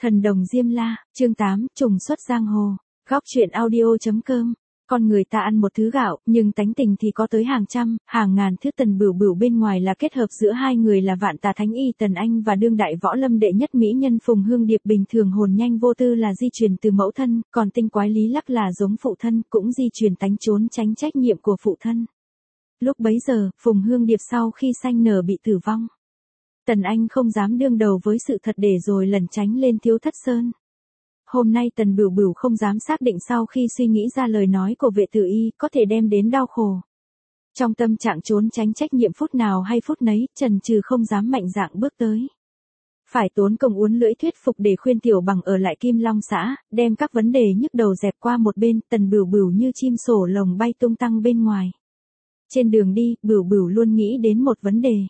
Thần đồng Diêm La, chương 8, trùng xuất giang hồ. Góc truyện audio.com. Con người ta ăn một thứ gạo, nhưng tánh tình thì có tới hàng trăm, hàng ngàn thứ. Tần Bửu Bửu bên ngoài là kết hợp giữa hai người là vạn tà thánh y Tần Anh và đương đại võ lâm đệ nhất mỹ nhân Phùng Hương Điệp. Bình thường hồn nhanh vô tư là di truyền từ mẫu thân, còn tinh quái Lý Lắc là giống phụ thân, cũng di truyền tánh trốn tránh trách nhiệm của phụ thân. Lúc bấy giờ, Phùng Hương Điệp sau khi sanh nở bị tử vong. Tần Anh không dám đương đầu với sự thật để rồi lẩn tránh lên Thiếu Thất Sơn. Hôm nay Tần Bửu Bửu không dám xác định sau khi suy nghĩ ra lời nói của vệ tử y có thể đem đến đau khổ. Trong tâm trạng trốn tránh trách nhiệm phút nào hay phút nấy, chần chừ không dám mạnh dạn bước tới. Phải tốn công uốn lưỡi thuyết phục để khuyên Tiểu Bằng ở lại Kim Long xã, đem các vấn đề nhức đầu dẹp qua một bên. Tần Bửu Bửu như chim sổ lồng bay tung tăng bên ngoài. Trên đường đi, Bửu Bửu luôn nghĩ đến một vấn đề.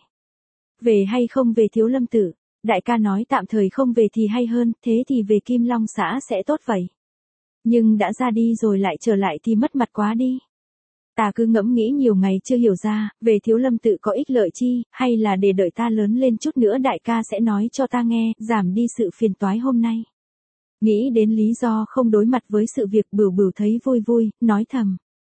Về hay không về Thiếu Lâm Tự? Đại ca nói tạm thời không về thì hay hơn, thế thì về Kim Long xã sẽ tốt vậy. Nhưng đã ra đi rồi lại trở lại thì mất mặt quá đi. Ta cứ ngẫm nghĩ nhiều ngày chưa hiểu ra, về Thiếu Lâm Tự có ích lợi chi, hay là để đợi ta lớn lên chút nữa đại ca sẽ nói cho ta nghe, giảm đi sự phiền toái hôm nay. Nghĩ đến lý do không đối mặt với sự việc, Bửu Bửu thấy vui vui, nói thầm.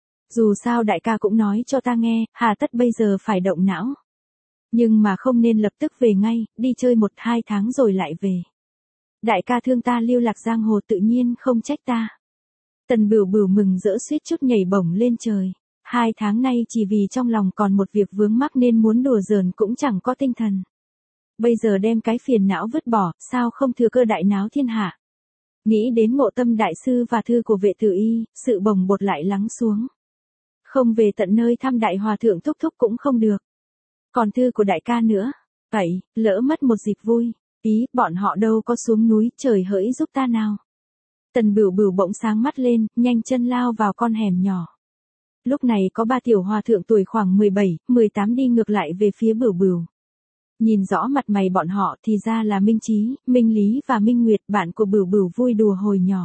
Dù sao đại ca cũng nói cho ta nghe, hà tất bây giờ phải động não. Nhưng mà không nên lập tức về ngay, đi chơi 1-2 tháng rồi lại về. Đại ca thương ta lưu lạc giang hồ tự nhiên không trách ta. Tần Bửu Bửu mừng rỡ suýt chút nhảy bổng lên trời. 2 tháng nay chỉ vì trong lòng còn một việc vướng mắc nên muốn đùa giỡn cũng chẳng có tinh thần. Bây giờ đem cái phiền não vứt bỏ, sao không thừa cơ đại náo thiên hạ. Nghĩ đến Ngộ Tâm đại sư và thư của vệ tử y, sự bồng bột lại lắng xuống. Không về tận nơi thăm đại hòa thượng thúc thúc cũng không được. Còn thư của đại ca nữa. Vậy, lỡ mất một dịp vui. Ý, bọn họ đâu có xuống núi, trời hỡi giúp ta nào. Tần Bửu Bửu bỗng sáng mắt lên, nhanh chân lao vào con hẻm nhỏ. Lúc này có 3 tiểu hòa thượng tuổi khoảng 17, 18 đi ngược lại về phía Bửu Bửu. Nhìn rõ mặt mày bọn họ thì ra là Minh Chí, Minh Lý và Minh Nguyệt, bạn của Bửu Bửu vui đùa hồi nhỏ.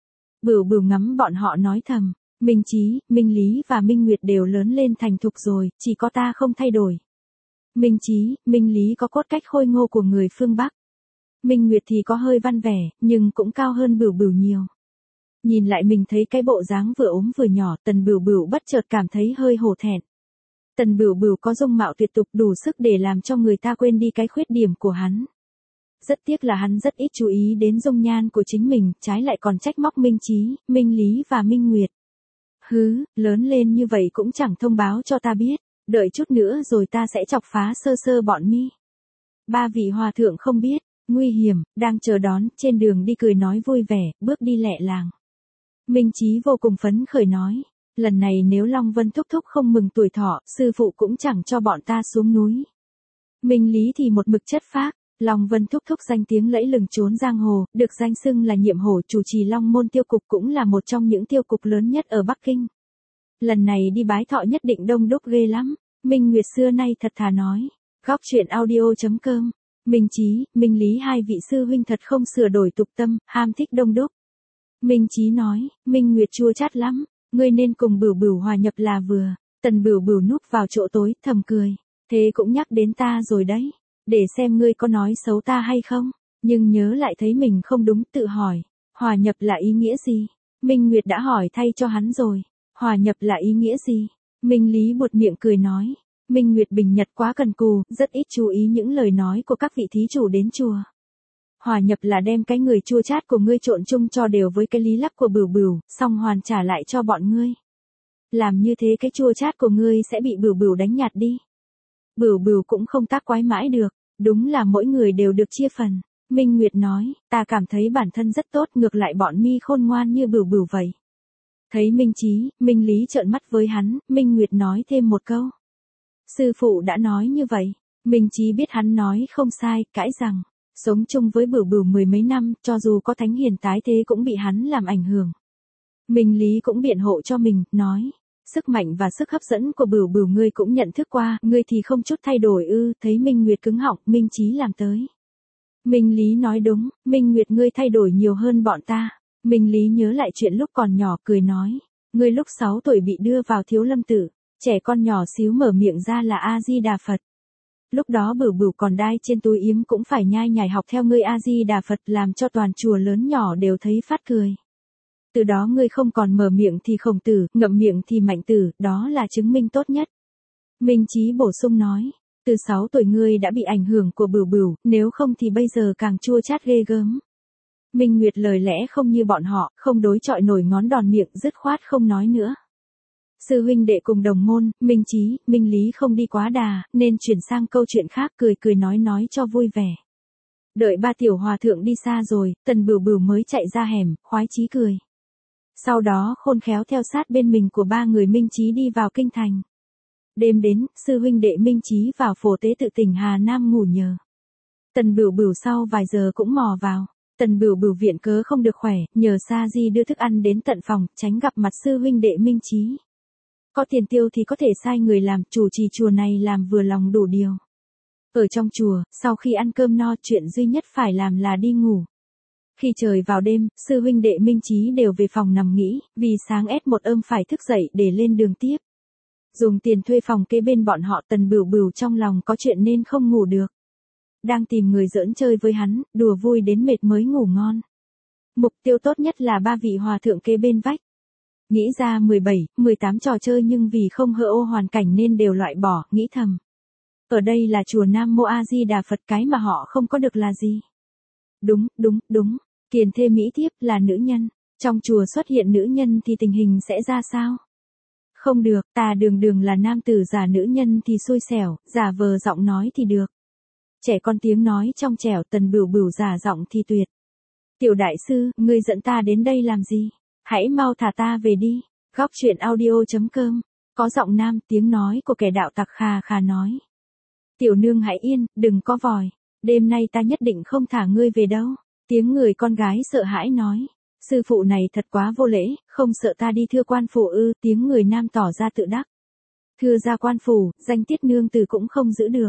Bửu Bửu ngắm bọn họ nói thầm, Minh Chí, Minh Lý và Minh Nguyệt đều lớn lên thành thục rồi, chỉ có ta không thay đổi. Minh Chí, Minh Lý có cốt cách khôi ngô của người phương Bắc. Minh Nguyệt thì có hơi văn vẻ, nhưng cũng cao hơn Bửu Bửu nhiều. Nhìn lại mình thấy cái bộ dáng vừa ốm vừa nhỏ, Tần Bửu Bửu bất chợt cảm thấy hơi hổ thẹn. Tần Bửu Bửu có dung mạo tuyệt tục đủ sức để làm cho người ta quên đi cái khuyết điểm của hắn. Rất tiếc là hắn rất ít chú ý đến dung nhan của chính mình, trái lại còn trách móc Minh Chí, Minh Lý và Minh Nguyệt. Hứ, lớn lên như vậy cũng chẳng thông báo cho ta biết. Đợi chút nữa rồi ta sẽ chọc phá sơ sơ bọn mi. 3 vị hòa thượng không biết, nguy hiểm, đang chờ đón, trên đường đi cười nói vui vẻ, bước đi lẹ làng. Minh Chí vô cùng phấn khởi nói, lần này nếu Long Vân thúc thúc không mừng tuổi thọ, sư phụ cũng chẳng cho bọn ta xuống núi. Minh Lý thì một mực chất phác, Long Vân thúc thúc danh tiếng lẫy lừng trốn giang hồ, được danh xưng là nhiệm hổ chủ trì Long Môn tiêu cục, cũng là một trong những tiêu cục lớn nhất ở Bắc Kinh. Lần này đi bái thọ nhất định đông đúc ghê lắm. Minh Nguyệt xưa nay thật thà nói. Góc truyện audio.com. Minh Chí, Minh Lý hai vị sư huynh thật không sửa đổi tục tâm, ham thích đông đúc. Minh Chí nói, Minh Nguyệt chua chát lắm, ngươi nên cùng Bửu Bửu hòa nhập là vừa. Tần Bửu Bửu núp vào chỗ tối, thầm cười. Thế cũng nhắc đến ta rồi đấy. Để xem ngươi có nói xấu ta hay không. Nhưng nhớ lại thấy mình không đúng, tự hỏi. Hòa nhập là ý nghĩa gì? Minh Nguyệt đã hỏi thay cho hắn rồi. Hòa nhập là ý nghĩa gì? Minh Lý buột miệng cười nói. Minh Nguyệt bình nhật quá cần cù, rất ít chú ý những lời nói của các vị thí chủ đến chùa. Hòa nhập là đem cái người chua chát của ngươi trộn chung cho đều với cái Lý Lắc của Bửu Bửu, xong hoàn trả lại cho bọn ngươi. Làm như thế cái chua chát của ngươi sẽ bị Bửu Bửu đánh nhạt đi. Bửu Bửu cũng không tác quái mãi được, đúng là mỗi người đều được chia phần. Minh Nguyệt nói, ta cảm thấy bản thân rất tốt, ngược lại bọn mi khôn ngoan như Bửu Bửu vậy. Thấy Minh Chí, Minh Lý trợn mắt với hắn, Minh Nguyệt nói thêm một câu. Sư phụ đã nói như vậy. Minh Chí biết hắn nói không sai, cãi rằng, sống chung với Bửu Bửu 10 mấy năm, cho dù có thánh hiền tái thế cũng bị hắn làm ảnh hưởng. Minh Lý cũng biện hộ cho mình, nói, sức mạnh và sức hấp dẫn của Bửu Bửu ngươi cũng nhận thức qua, ngươi thì không chút thay đổi ư? Thấy Minh Nguyệt cứng họng, Minh Chí làm tới. Minh Lý nói đúng, Minh Nguyệt ngươi thay đổi nhiều hơn bọn ta. Minh Lý nhớ lại chuyện lúc còn nhỏ, cười nói, ngươi lúc 6 tuổi bị đưa vào Thiếu Lâm Tự, trẻ con nhỏ xíu mở miệng ra là A Di Đà Phật. Lúc đó Bửu Bửu còn đai trên túi yếm cũng phải nhai nhải học theo ngươi A Di Đà Phật, làm cho toàn chùa lớn nhỏ đều thấy phát cười. Từ đó ngươi không còn mở miệng thì Khổng Tử, ngậm miệng thì Mạnh Tử, đó là chứng minh tốt nhất. Minh Chí bổ sung nói, từ 6 tuổi ngươi đã bị ảnh hưởng của Bửu Bửu, nếu không thì bây giờ càng chua chát ghê gớm. Minh Nguyệt lời lẽ không như bọn họ, không đối chọi nổi ngón đòn miệng, dứt khoát không nói nữa. Sư huynh đệ cùng đồng môn, Minh Chí, Minh Lý không đi quá đà, nên chuyển sang câu chuyện khác, cười cười nói cho vui vẻ. Đợi ba tiểu hòa thượng đi xa rồi, Tần Bửu Bửu mới chạy ra hẻm, khoái chí cười. Sau đó khôn khéo theo sát bên mình của ba người Minh Chí đi vào kinh thành. Đêm đến, sư huynh đệ Minh Chí vào phổ tế tự tỉnh Hà Nam ngủ nhờ. Tần Bửu Bửu sau vài giờ cũng mò vào. Tần Bửu Bửu viện cớ không được khỏe, nhờ Sa Di đưa thức ăn đến tận phòng, tránh gặp mặt sư huynh đệ Minh Chí. Có tiền tiêu thì có thể sai người làm, chủ trì chùa này làm vừa lòng đủ điều. Ở trong chùa, sau khi ăn cơm no, chuyện duy nhất phải làm là đi ngủ. Khi trời vào đêm, sư huynh đệ Minh Chí đều về phòng nằm nghỉ, vì sáng S1 phải thức dậy để lên đường tiếp. Dùng tiền thuê phòng kế bên bọn họ, Tần Bửu Bửu trong lòng có chuyện nên không ngủ được. Đang tìm người giỡn chơi với hắn, đùa vui đến mệt mới ngủ ngon. Mục tiêu tốt nhất là ba vị hòa thượng kế bên vách. Nghĩ ra 17, 18 trò chơi nhưng vì không hơ ô hoàn cảnh nên đều loại bỏ, nghĩ thầm. Ở đây là chùa Nam Mô A Di Đà Phật, cái mà họ không có được là gì? Đúng, kiền thê mỹ thiếp là nữ nhân. Trong chùa xuất hiện nữ nhân thì tình hình sẽ ra sao? Không được, ta đường là nam tử, giả nữ nhân thì xui xẻo, giả vờ giọng nói thì được. Trẻ con tiếng nói trong trẻo, Tần Bửu Bửu giả giọng thì tuyệt. Tiểu đại sư, ngươi dẫn ta đến đây làm gì? Hãy mau thả ta về đi. Góc truyện audio.com. Có giọng nam, tiếng nói của kẻ đạo tặc khà khà nói. Tiểu nương hãy yên, đừng có vòi. Đêm nay ta nhất định không thả ngươi về đâu. Tiếng người con gái sợ hãi nói. Sư phụ này thật quá vô lễ, không sợ ta đi thưa quan phủ ư? Tiếng người nam tỏ ra tự đắc. Thưa ra quan phủ, danh tiết nương tử cũng không giữ được.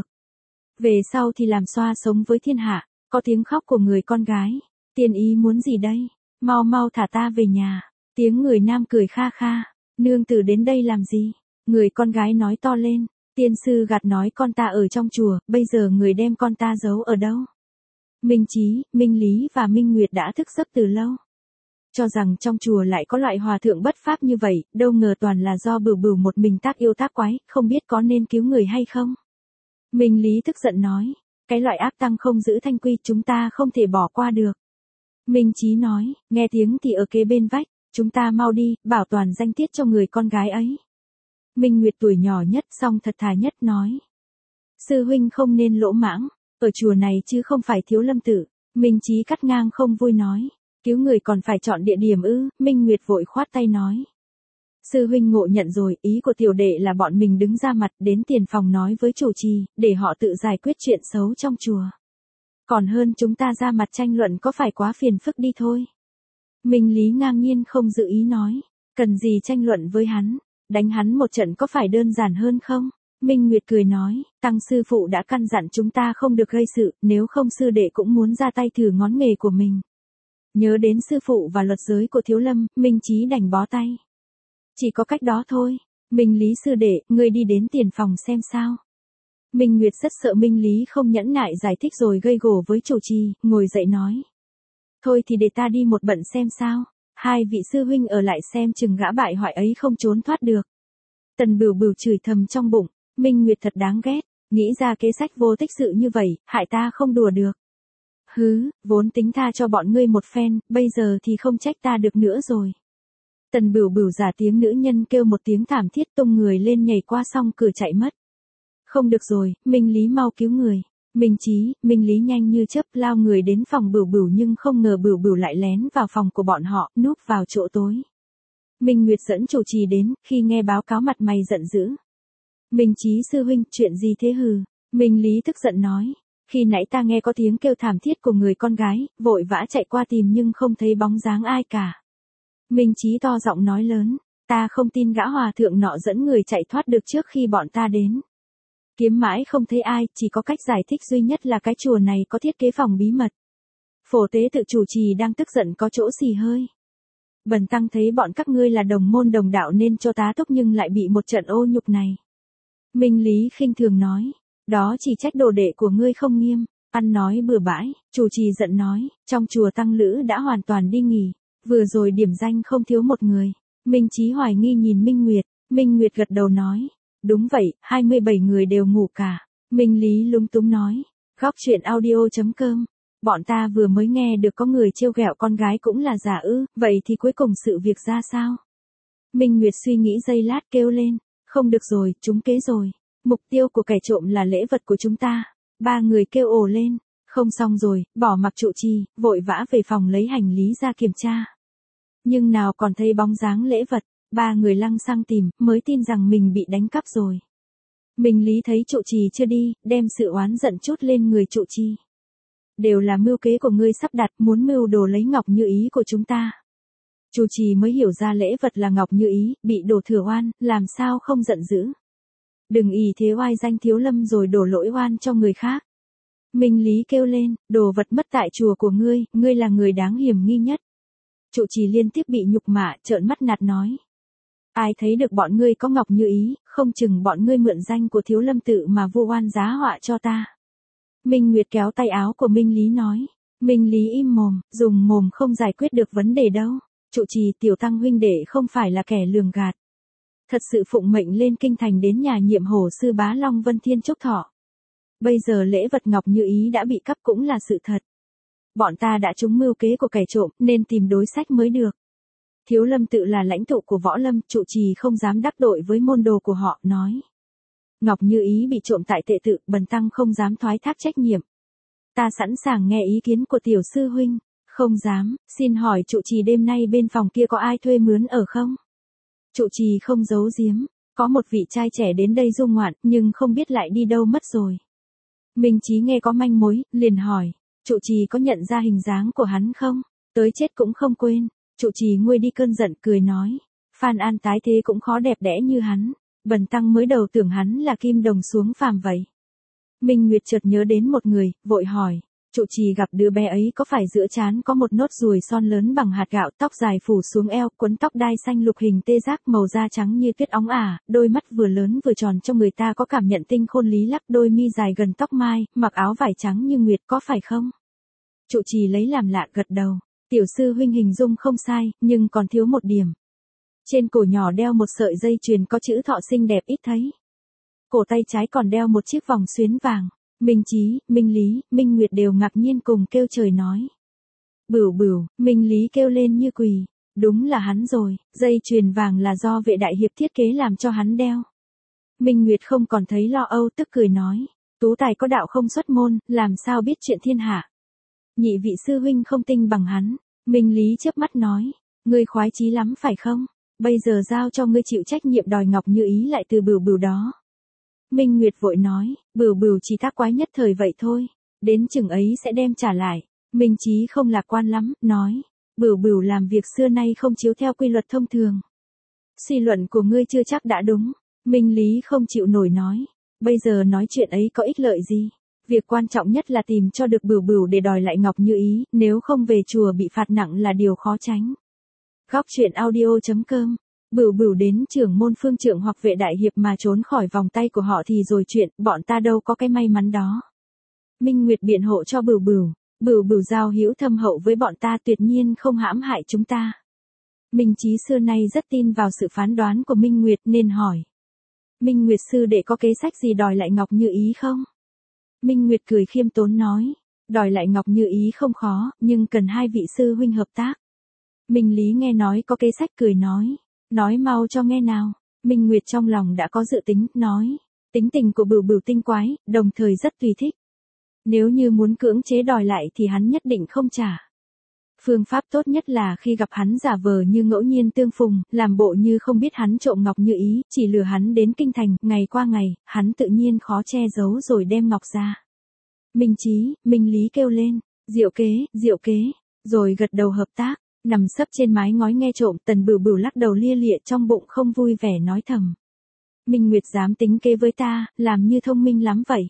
Về sau thì làm xoa sống với thiên hạ. Có tiếng khóc của người con gái. Tiên ý muốn gì đây? Mau thả ta về nhà. Tiếng người nam cười kha kha. Nương tử đến đây làm gì? Người con gái nói to lên. Tiên sư gạt nói con ta ở trong chùa, bây giờ người đem con ta giấu ở đâu? Minh Chí, Minh Lý và Minh Nguyệt đã thức giấc từ lâu. Cho rằng trong chùa lại có loại hòa thượng bất pháp như vậy, đâu ngờ toàn là do Bửu Bửu một mình tác yêu tác quái, không biết có nên cứu người hay không? Minh Lý tức giận nói. Cái loại ác tăng không giữ thanh quy chúng ta không thể bỏ qua được. Minh Chí nói, nghe tiếng thì ở kế bên vách, chúng ta mau đi, bảo toàn danh tiết cho người con gái ấy. Minh Nguyệt tuổi nhỏ nhất song thật thà nhất nói. Sư huynh không nên lỗ mãng, ở chùa này chứ không phải Thiếu Lâm tự. Minh Chí cắt ngang không vui nói. Cứu người còn phải chọn địa điểm ư? Minh Nguyệt vội khoát tay nói. Sư huynh ngộ nhận rồi, ý của tiểu đệ là bọn mình đứng ra mặt đến tiền phòng nói với chủ trì, để họ tự giải quyết chuyện xấu trong chùa. Còn hơn chúng ta ra mặt tranh luận có phải quá phiền phức đi thôi. Minh Lý ngang nhiên không dự ý nói. Cần gì tranh luận với hắn, đánh hắn một trận có phải đơn giản hơn không? Minh Nguyệt cười nói, tăng sư phụ đã căn dặn chúng ta không được gây sự, nếu không sư đệ cũng muốn ra tay thử ngón nghề của mình. Nhớ đến sư phụ và luật giới của Thiếu Lâm, Minh Chí đành bó tay. Chỉ có cách đó thôi. Minh Lý sư đệ, ngươi đi đến tiền phòng xem sao. Minh Nguyệt rất sợ Minh Lý không nhẫn nại giải thích rồi gây gổ với chủ trì, ngồi dậy nói. Thôi thì để ta đi một bận xem sao. Hai vị sư huynh ở lại xem chừng gã bại hoại ấy không trốn thoát được. Tần Bửu Bửu chửi thầm trong bụng, Minh Nguyệt thật đáng ghét, nghĩ ra kế sách vô tích sự như vậy, hại ta không đùa được. Hứ, vốn tính tha cho bọn ngươi một phen, bây giờ thì không trách ta được nữa rồi. Tần Bửu Bửu giả tiếng nữ nhân kêu một tiếng thảm thiết tung người lên nhảy qua song cửa chạy mất. Không được rồi, Minh Lý mau cứu người. Minh Chí, Minh Lý nhanh như chớp lao người đến phòng Bửu Bửu nhưng không ngờ Bửu Bửu lại lén vào phòng của bọn họ, núp vào chỗ tối. Minh Nguyệt dẫn chủ trì đến, khi nghe báo cáo mặt mày giận dữ. Minh Chí sư huynh, chuyện gì thế hừ? Minh Lý tức giận nói. Khi nãy ta nghe có tiếng kêu thảm thiết của người con gái, vội vã chạy qua tìm nhưng không thấy bóng dáng ai cả. Minh Chí to giọng nói lớn, ta không tin gã hòa thượng nọ dẫn người chạy thoát được trước khi bọn ta đến. Kiếm mãi không thấy ai, chỉ có cách giải thích duy nhất là cái chùa này có thiết kế phòng bí mật. Phổ tế tự chủ trì đang tức giận có chỗ xì hơi. Bần tăng thấy bọn các ngươi là đồng môn đồng đạo nên cho tá túc nhưng lại bị một trận ô nhục này. Minh Lý khinh thường nói, Đó chỉ trách đồ đệ của ngươi không nghiêm, ăn nói bừa bãi, chủ trì giận nói, trong chùa tăng lữ đã hoàn toàn đi nghỉ, vừa rồi điểm danh không thiếu một người. Minh Chí hoài nghi nhìn Minh Nguyệt gật đầu nói, đúng vậy, 27 người đều ngủ cả. Minh Lý lúng túng nói, góc chuyện audio.com, bọn ta vừa mới nghe được có người trêu ghẹo con gái cũng là giả ư, vậy thì cuối cùng sự việc ra sao? Minh Nguyệt suy nghĩ giây lát kêu lên, không được rồi, chúng kế rồi. Mục tiêu của kẻ trộm là lễ vật của chúng ta. Ba người kêu ồ lên, không xong rồi, bỏ mặc trụ trì, vội vã về phòng lấy hành lý ra kiểm tra. Nhưng nào còn thấy bóng dáng lễ vật, ba người lăng xăng tìm, mới tin rằng mình bị đánh cắp rồi. Minh Lý thấy trụ trì chưa đi, đem sự oán giận trút lên người trụ trì. Đều là mưu kế của ngươi sắp đặt, muốn mưu đồ lấy Ngọc Như Ý của chúng ta. Trụ trì mới hiểu ra lễ vật là Ngọc Như Ý, bị đổ thừa oan, làm sao không giận dữ. Đừng ỷ thế oai danh Thiếu Lâm rồi đổ lỗi oan cho người khác. Minh Lý kêu lên, đồ vật mất tại chùa của ngươi là người đáng hiểm nghi nhất. Trụ trì liên tiếp bị nhục mạ, trợn mắt nạt nói. Ai thấy được bọn ngươi có Ngọc Như Ý, không chừng bọn ngươi mượn danh của Thiếu Lâm tự mà vu oan giá họa cho ta. Minh Nguyệt kéo tay áo của Minh Lý nói. Minh Lý im mồm, dùng mồm không giải quyết được vấn đề đâu. Trụ trì tiểu tăng huynh đệ không phải là kẻ lường gạt. Thật sự phụng mệnh lên kinh thành đến nhà nhiệm hổ sư Bá Long Vân Thiên chúc thọ. Bây giờ lễ vật Ngọc Như Ý đã bị cắp cũng là sự thật. Bọn ta đã trúng mưu kế của kẻ trộm nên tìm đối sách mới được. Thiếu Lâm tự là lãnh tụ của võ lâm, trụ trì không dám đắc tội với môn đồ của họ, nói. Ngọc Như Ý bị trộm tại tệ tự, bần tăng không dám thoái thác trách nhiệm. Ta sẵn sàng nghe ý kiến của tiểu sư huynh. Không dám, xin hỏi trụ trì đêm nay bên phòng kia có ai thuê mướn ở không? Trụ trì không giấu giếm, có một vị trai trẻ đến đây du ngoạn, nhưng không biết lại đi đâu mất rồi. Minh Chí nghe có manh mối, liền hỏi, trụ trì có nhận ra hình dáng của hắn không? Tới chết cũng không quên. Trụ trì nguôi đi cơn giận cười nói, Phan An tái thế cũng khó đẹp đẽ như hắn, bần tăng mới đầu tưởng hắn là kim đồng xuống phàm vậy. Minh Nguyệt chợt nhớ đến một người, vội hỏi, trụ trì gặp đứa bé ấy có phải giữa trán có một nốt ruồi son lớn bằng hạt gạo, tóc dài phủ xuống eo, quấn tóc đai xanh lục hình tê giác, màu da trắng như tuyết óng ả, đôi mắt vừa lớn vừa tròn cho người ta có cảm nhận tinh khôn lý lắc, đôi mi dài gần tóc mai, mặc áo vải trắng như nguyệt, có phải không? Trụ trì lấy làm lạ gật đầu, tiểu sư huynh hình dung không sai, nhưng còn thiếu một điểm. Trên cổ nhỏ đeo một sợi dây chuyền có chữ thọ xinh đẹp ít thấy. Cổ tay trái còn đeo một chiếc vòng xuyến vàng. Minh Chí, Minh Lý, Minh Nguyệt đều ngạc nhiên cùng kêu trời nói. Bửu bửu, Minh Lý kêu lên như quỳ. Đúng là hắn rồi, dây chuyền vàng là do vệ đại hiệp thiết kế làm cho hắn đeo. Minh Nguyệt không còn thấy lo âu, tức cười nói. Tú tài có đạo không xuất môn, làm sao biết chuyện thiên hạ. Nhị vị sư huynh không tinh bằng hắn. Minh Lý chớp mắt nói. Ngươi khoái chí lắm phải không? Bây giờ giao cho ngươi chịu trách nhiệm đòi Ngọc Như Ý lại từ bửu bửu đó. Minh Nguyệt vội nói, bửu bửu chỉ tác quái nhất thời vậy thôi, đến chừng ấy sẽ đem trả lại. Minh Chí không lạc quan lắm, nói, bửu bửu làm việc xưa nay không chiếu theo quy luật thông thường. Suy luận của ngươi chưa chắc đã đúng. Minh Lý không chịu nổi nói, bây giờ nói chuyện ấy có ích lợi gì? Việc quan trọng nhất là tìm cho được bửu bửu để đòi lại Ngọc Như Ý, nếu không về chùa bị phạt nặng là điều khó tránh. Góc chuyện audio.com. Bửu bửu đến trưởng môn phương trượng hoặc vệ đại hiệp mà trốn khỏi vòng tay của họ thì rồi chuyện, bọn ta đâu có cái may mắn đó. Minh Nguyệt biện hộ cho bửu bửu giao hữu thâm hậu với bọn ta, tuyệt nhiên không hãm hại chúng ta. Minh Chí xưa nay rất tin vào sự phán đoán của Minh Nguyệt nên hỏi. Minh Nguyệt sư đệ có kế sách gì đòi lại Ngọc Như Ý không? Minh Nguyệt cười khiêm tốn nói, đòi lại Ngọc Như Ý không khó, nhưng cần hai vị sư huynh hợp tác. Minh Lý nghe nói có kế sách cười nói mau cho nghe nào. Minh Nguyệt trong lòng đã có dự tính, nói, tính tình của bửu bửu tinh quái, đồng thời rất tùy thích. Nếu như muốn cưỡng chế đòi lại thì hắn nhất định không trả. Phương pháp tốt nhất là khi gặp hắn giả vờ như ngẫu nhiên tương phùng, làm bộ như không biết hắn trộm Ngọc Như Ý, chỉ lừa hắn đến kinh thành, ngày qua ngày, hắn tự nhiên khó che giấu rồi đem ngọc ra. Minh Chí, Minh Lý kêu lên, diệu kế, rồi gật đầu hợp tác. Nằm sấp trên mái ngói nghe trộm, Tần Bửu Bửu lắc đầu lia lịa trong bụng không vui vẻ nói thầm. Minh Nguyệt dám tính kế với ta, làm như thông minh lắm vậy.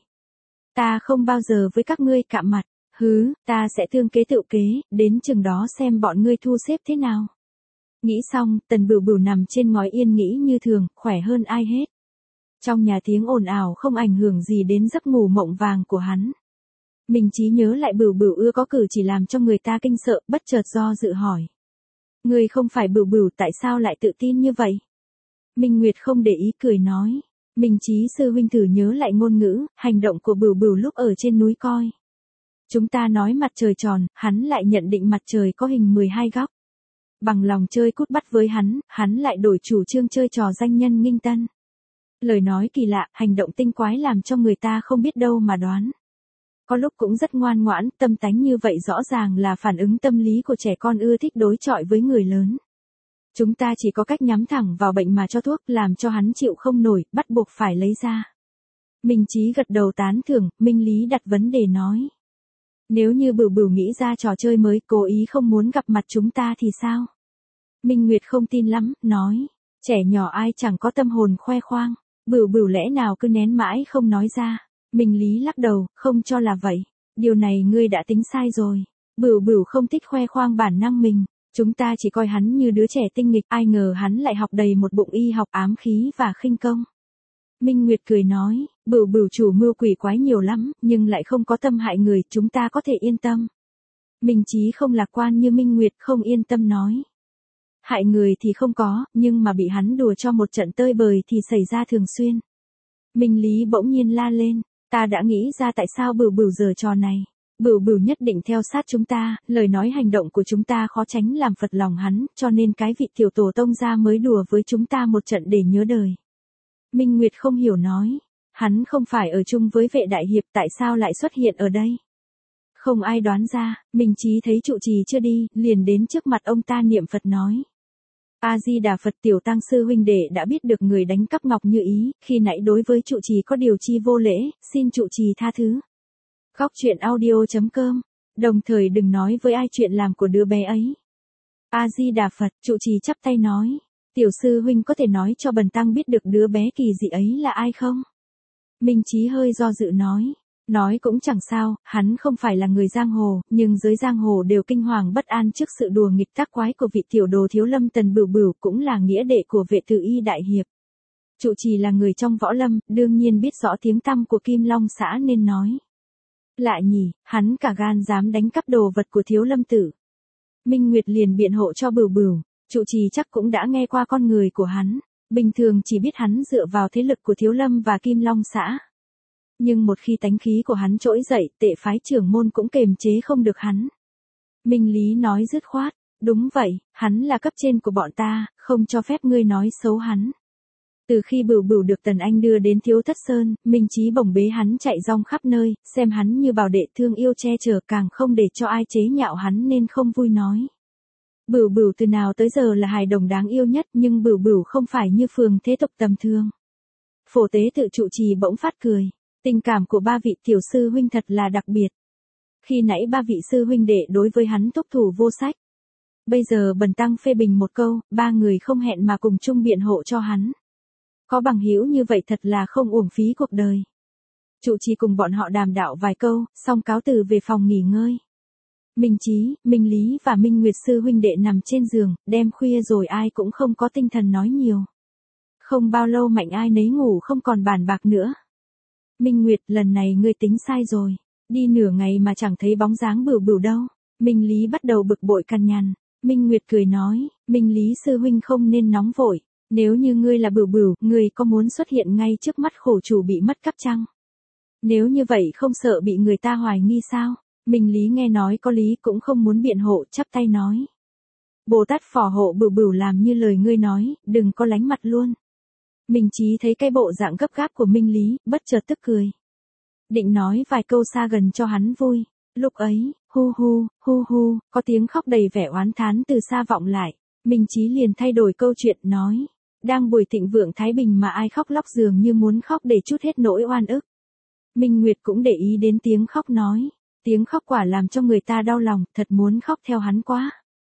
Ta không bao giờ với các ngươi cạm mặt, hứ, ta sẽ thương kế tự kế, đến chừng đó xem bọn ngươi thu xếp thế nào. Nghĩ xong, Tần Bửu Bửu nằm trên ngói yên nghĩ như thường, khỏe hơn ai hết. Trong nhà tiếng ồn ào không ảnh hưởng gì đến giấc ngủ mộng vàng của hắn. Minh Chí nhớ lại Bửu Bửu ưa có cử chỉ làm cho người ta kinh sợ, bất chợt do dự hỏi. Ngươi không phải Bửu Bửu, tại sao lại tự tin như vậy? Minh Nguyệt không để ý cười nói. Minh Chí sư huynh thử nhớ lại ngôn ngữ, hành động của Bửu Bửu lúc ở trên núi coi. Chúng ta nói mặt trời tròn, hắn lại nhận định mặt trời có hình 12 góc. Bằng lòng chơi cút bắt với hắn lại đổi chủ trương chơi trò danh nhân nghinh tân. Lời nói kỳ lạ, hành động tinh quái làm cho người ta không biết đâu mà đoán. Có lúc cũng rất ngoan ngoãn, tâm tánh như vậy rõ ràng là phản ứng tâm lý của trẻ con ưa thích đối chọi với người lớn. Chúng ta chỉ có cách nhắm thẳng vào bệnh mà cho thuốc, làm cho hắn chịu không nổi, bắt buộc phải lấy ra. Minh Chí gật đầu tán thưởng, Minh Lý đặt vấn đề nói. Nếu như Bửu Bửu nghĩ ra trò chơi mới, cố ý không muốn gặp mặt chúng ta thì sao? Minh Nguyệt không tin lắm, nói. Trẻ nhỏ ai chẳng có tâm hồn khoe khoang, Bửu Bửu lẽ nào cứ nén mãi không nói ra. Minh Lý lắc đầu, không cho là vậy. Điều này ngươi đã tính sai rồi. Bửu Bửu không thích khoe khoang bản năng mình. Chúng ta chỉ coi hắn như đứa trẻ tinh nghịch, ai ngờ hắn lại học đầy một bụng y học ám khí và khinh công. Minh Nguyệt cười nói, Bửu Bửu chủ mưu quỷ quái nhiều lắm, nhưng lại không có tâm hại người, chúng ta có thể yên tâm. Minh Chí không lạc quan như Minh Nguyệt, không yên tâm nói. Hại người thì không có, nhưng mà bị hắn đùa cho một trận tơi bời thì xảy ra thường xuyên. Minh Lý bỗng nhiên la lên, ta đã nghĩ ra tại sao Bửu Bửu giở trò này. Bửu Bửu nhất định theo sát chúng ta, lời nói hành động của chúng ta khó tránh làm phật lòng hắn, cho nên cái vị tiểu tổ tông gia mới đùa với chúng ta một trận để nhớ đời. Minh Nguyệt không hiểu nói, hắn không phải ở chung với Vệ đại hiệp, tại sao lại xuất hiện ở đây? Không ai đoán ra, Minh Chí thấy trụ trì chưa đi, liền đến trước mặt ông ta niệm Phật nói. A-di-đà Phật, tiểu tăng sư huynh đệ đã biết được người đánh cắp ngọc như ý, khi nãy đối với trụ trì có điều chi vô lễ, xin trụ trì tha thứ. Góc truyện audio.com, đồng thời đừng nói với ai chuyện làm của đứa bé ấy. A-di-đà Phật, trụ trì chắp tay nói, tiểu sư huynh có thể nói cho bần tăng biết được đứa bé kỳ dị ấy là ai không? Minh Chí hơi do dự nói cũng chẳng sao, hắn không phải là người giang hồ, nhưng giới giang hồ đều kinh hoàng bất an trước sự đùa nghịch tác quái của vị tiểu đồ thiếu lâm Tần Bửu Bửu, cũng là nghĩa đệ của Vệ Từ Y đại hiệp. Trụ trì là người trong võ lâm, đương nhiên biết rõ tiếng tăm của Kim Long xã nên nói. Lạ nhỉ, hắn cả gan dám đánh cắp đồ vật của thiếu lâm tử. Minh Nguyệt liền biện hộ cho Bửu Bửu, trụ trì chắc cũng đã nghe qua con người của hắn, bình thường chỉ biết hắn dựa vào thế lực của thiếu lâm và Kim Long xã. Nhưng một khi tánh khí của hắn trỗi dậy, tệ phái trưởng môn cũng kềm chế không được hắn. Minh Lý nói dứt khoát, đúng vậy, hắn là cấp trên của bọn ta, không cho phép ngươi nói xấu hắn. Từ khi Bửu Bửu được Tần Anh đưa đến Thiếu Thất Sơn, Minh Chí bồng bế hắn chạy rong khắp nơi, xem hắn như bảo đệ thương yêu che chở, càng không để cho ai chế nhạo hắn nên không vui nói. Bửu Bửu từ nào tới giờ là hài đồng đáng yêu nhất, nhưng Bửu Bửu không phải như phường thế tục tầm thường. Phổ tế tự trụ trì bỗng phát cười. Tình cảm của ba vị tiểu sư huynh thật là đặc biệt. Khi nãy ba vị sư huynh đệ đối với hắn thúc thủ vô sách. Bây giờ bần tăng phê bình một câu, ba người không hẹn mà cùng chung biện hộ cho hắn. Có bằng hữu như vậy thật là không uổng phí cuộc đời. Trụ trì cùng bọn họ đàm đạo vài câu, xong cáo từ về phòng nghỉ ngơi. Minh Chí, Minh Lý và Minh Nguyệt sư huynh đệ nằm trên giường, đêm khuya rồi ai cũng không có tinh thần nói nhiều. Không bao lâu mạnh ai nấy ngủ không còn bàn bạc nữa. Minh Nguyệt, lần này ngươi tính sai rồi. Đi nửa ngày mà chẳng thấy bóng dáng Bửu Bửu đâu. Minh Lý bắt đầu bực bội cằn nhằn. Minh Nguyệt cười nói, Minh Lý sư huynh không nên nóng vội. Nếu như ngươi là Bửu Bửu, ngươi có muốn xuất hiện ngay trước mắt khổ chủ bị mất cắp chăng? Nếu như vậy không sợ bị người ta hoài nghi sao? Minh Lý nghe nói có lý cũng không muốn biện hộ, chắp tay nói. Bồ Tát phò hộ Bửu Bửu làm như lời ngươi nói, đừng có lánh mặt luôn. Minh Chí thấy cái bộ dạng gấp gáp của Minh Lý, bất chợt tức cười. Định nói vài câu xa gần cho hắn vui. Lúc ấy, hu hu, có tiếng khóc đầy vẻ oán thán từ xa vọng lại. Minh Chí liền thay đổi câu chuyện nói. Đang buổi thịnh vượng Thái Bình mà ai khóc lóc dường như muốn khóc để trút hết nỗi oan ức. Minh Nguyệt cũng để ý đến tiếng khóc nói. Tiếng khóc quả làm cho người ta đau lòng, thật muốn khóc theo hắn quá.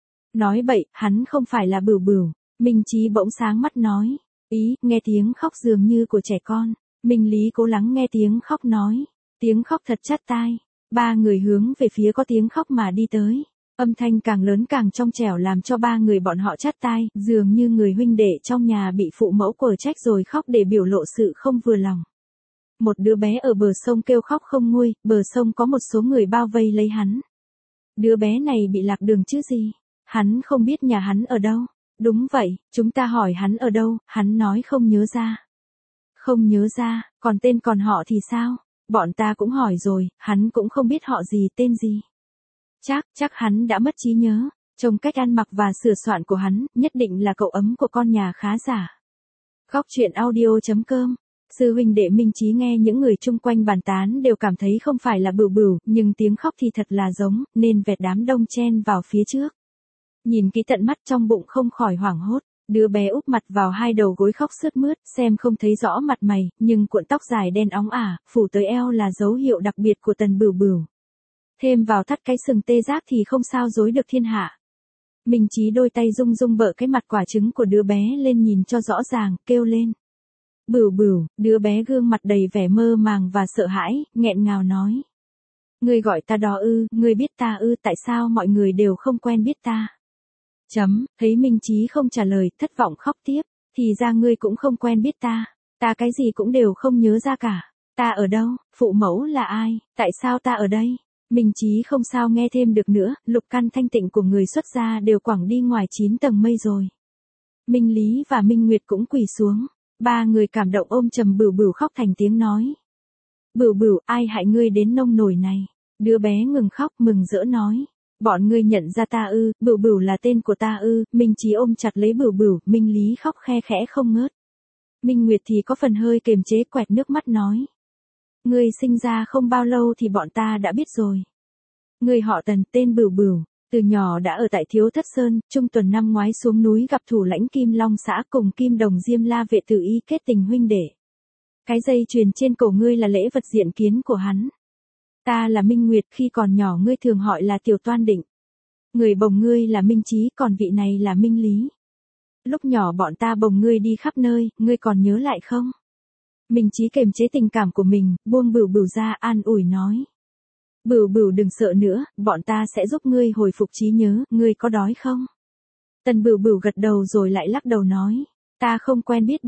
Nói bậy, hắn không phải là Bửu Bửu. Minh Chí bỗng sáng mắt nói. Ý, nghe tiếng khóc dường như của trẻ con. Minh Lý cố lắng nghe tiếng khóc nói. Tiếng khóc thật chát tai. Ba người hướng về phía có tiếng khóc mà đi tới. Âm thanh càng lớn càng trong trẻo làm cho ba người bọn họ chát tai, dường như người huynh đệ trong nhà bị phụ mẫu quở trách rồi khóc để biểu lộ sự không vừa lòng. Một đứa bé ở bờ sông kêu khóc không nguôi, bờ sông có một số người bao vây lấy hắn. Đứa bé này bị lạc đường chứ gì? Hắn không biết nhà hắn ở đâu. Đúng vậy, chúng ta hỏi hắn ở đâu, hắn nói không nhớ ra. Không nhớ ra, còn tên còn họ thì sao? Bọn ta cũng hỏi rồi, hắn cũng không biết họ gì tên gì. Chắc hắn đã mất trí nhớ. Trông cách ăn mặc và sửa soạn của hắn, nhất định là cậu ấm của con nhà khá giả. Góc truyện audio.com. Sư huynh đệ Minh Chí nghe những người chung quanh bàn tán đều cảm thấy không phải là Bửu Bửu, nhưng tiếng khóc thì thật là giống, nên vẹt đám đông chen vào phía trước. Nhìn kỹ tận mắt trong bụng không khỏi hoảng hốt, đứa bé úp mặt vào hai đầu gối khóc sướt mướt, xem không thấy rõ mặt mày, nhưng cuộn tóc dài đen óng ả, phủ tới eo là dấu hiệu đặc biệt của Tần Bửu Bửu. Thêm vào thắt cái sừng tê giác thì không sao dối được thiên hạ. Minh Chí đôi tay rung rung bợ cái mặt quả trứng của đứa bé lên nhìn cho rõ ràng, kêu lên. Bửu Bửu, đứa bé gương mặt đầy vẻ mơ màng và sợ hãi, nghẹn ngào nói. Ngươi gọi ta đó ư, ngươi biết ta ư, tại sao mọi người đều không quen biết ta? Thấy Minh Chí không trả lời, thất vọng khóc tiếp, thì ra ngươi cũng không quen biết ta cái gì cũng đều không nhớ ra cả. Ta ở đâu, phụ mẫu là ai, tại sao ta ở đây? Minh Chí không sao nghe thêm được nữa, lục căn thanh tịnh của người xuất gia đều quẳng đi ngoài 9 tầng mây rồi. Minh Lý và Minh Nguyệt cũng quỳ xuống, ba người cảm động ôm chầm Bửu Bửu khóc thành tiếng nói. Bửu Bửu, ai hại ngươi đến nông nổi này? Đứa bé ngừng khóc mừng rỡ nói. Bọn ngươi nhận ra ta ư, Bửu Bửu là tên của ta ư? Minh Chí ôm chặt lấy Bửu Bửu, Minh Lý khóc khe khẽ không ngớt. Minh Nguyệt thì có phần hơi kiềm chế quẹt nước mắt nói. Ngươi sinh ra không bao lâu thì bọn ta đã biết rồi. Ngươi họ Tần, tên Bửu Bửu, từ nhỏ đã ở tại Thiếu Thất Sơn, trung tuần năm ngoái xuống núi gặp thủ lãnh Kim Long xã cùng Kim Đồng Diêm La vệ tử y kết tình huynh đệ. Cái dây chuyền trên cổ ngươi là lễ vật diện kiến của hắn. Ta là Minh Nguyệt, khi còn nhỏ ngươi thường hỏi là Tiểu Toan Định. Người bồng ngươi là Minh Chí, còn vị này là Minh Lý. Lúc nhỏ bọn ta bồng ngươi đi khắp nơi, ngươi còn nhớ lại không? Minh Chí kềm chế tình cảm của mình, buông Bửu Bửu ra an ủi nói. Bửu Bửu đừng sợ nữa, bọn ta sẽ giúp ngươi hồi phục trí nhớ, ngươi có đói không? Tần Bửu Bửu gật đầu rồi lại lắc đầu nói. Ta không quen biết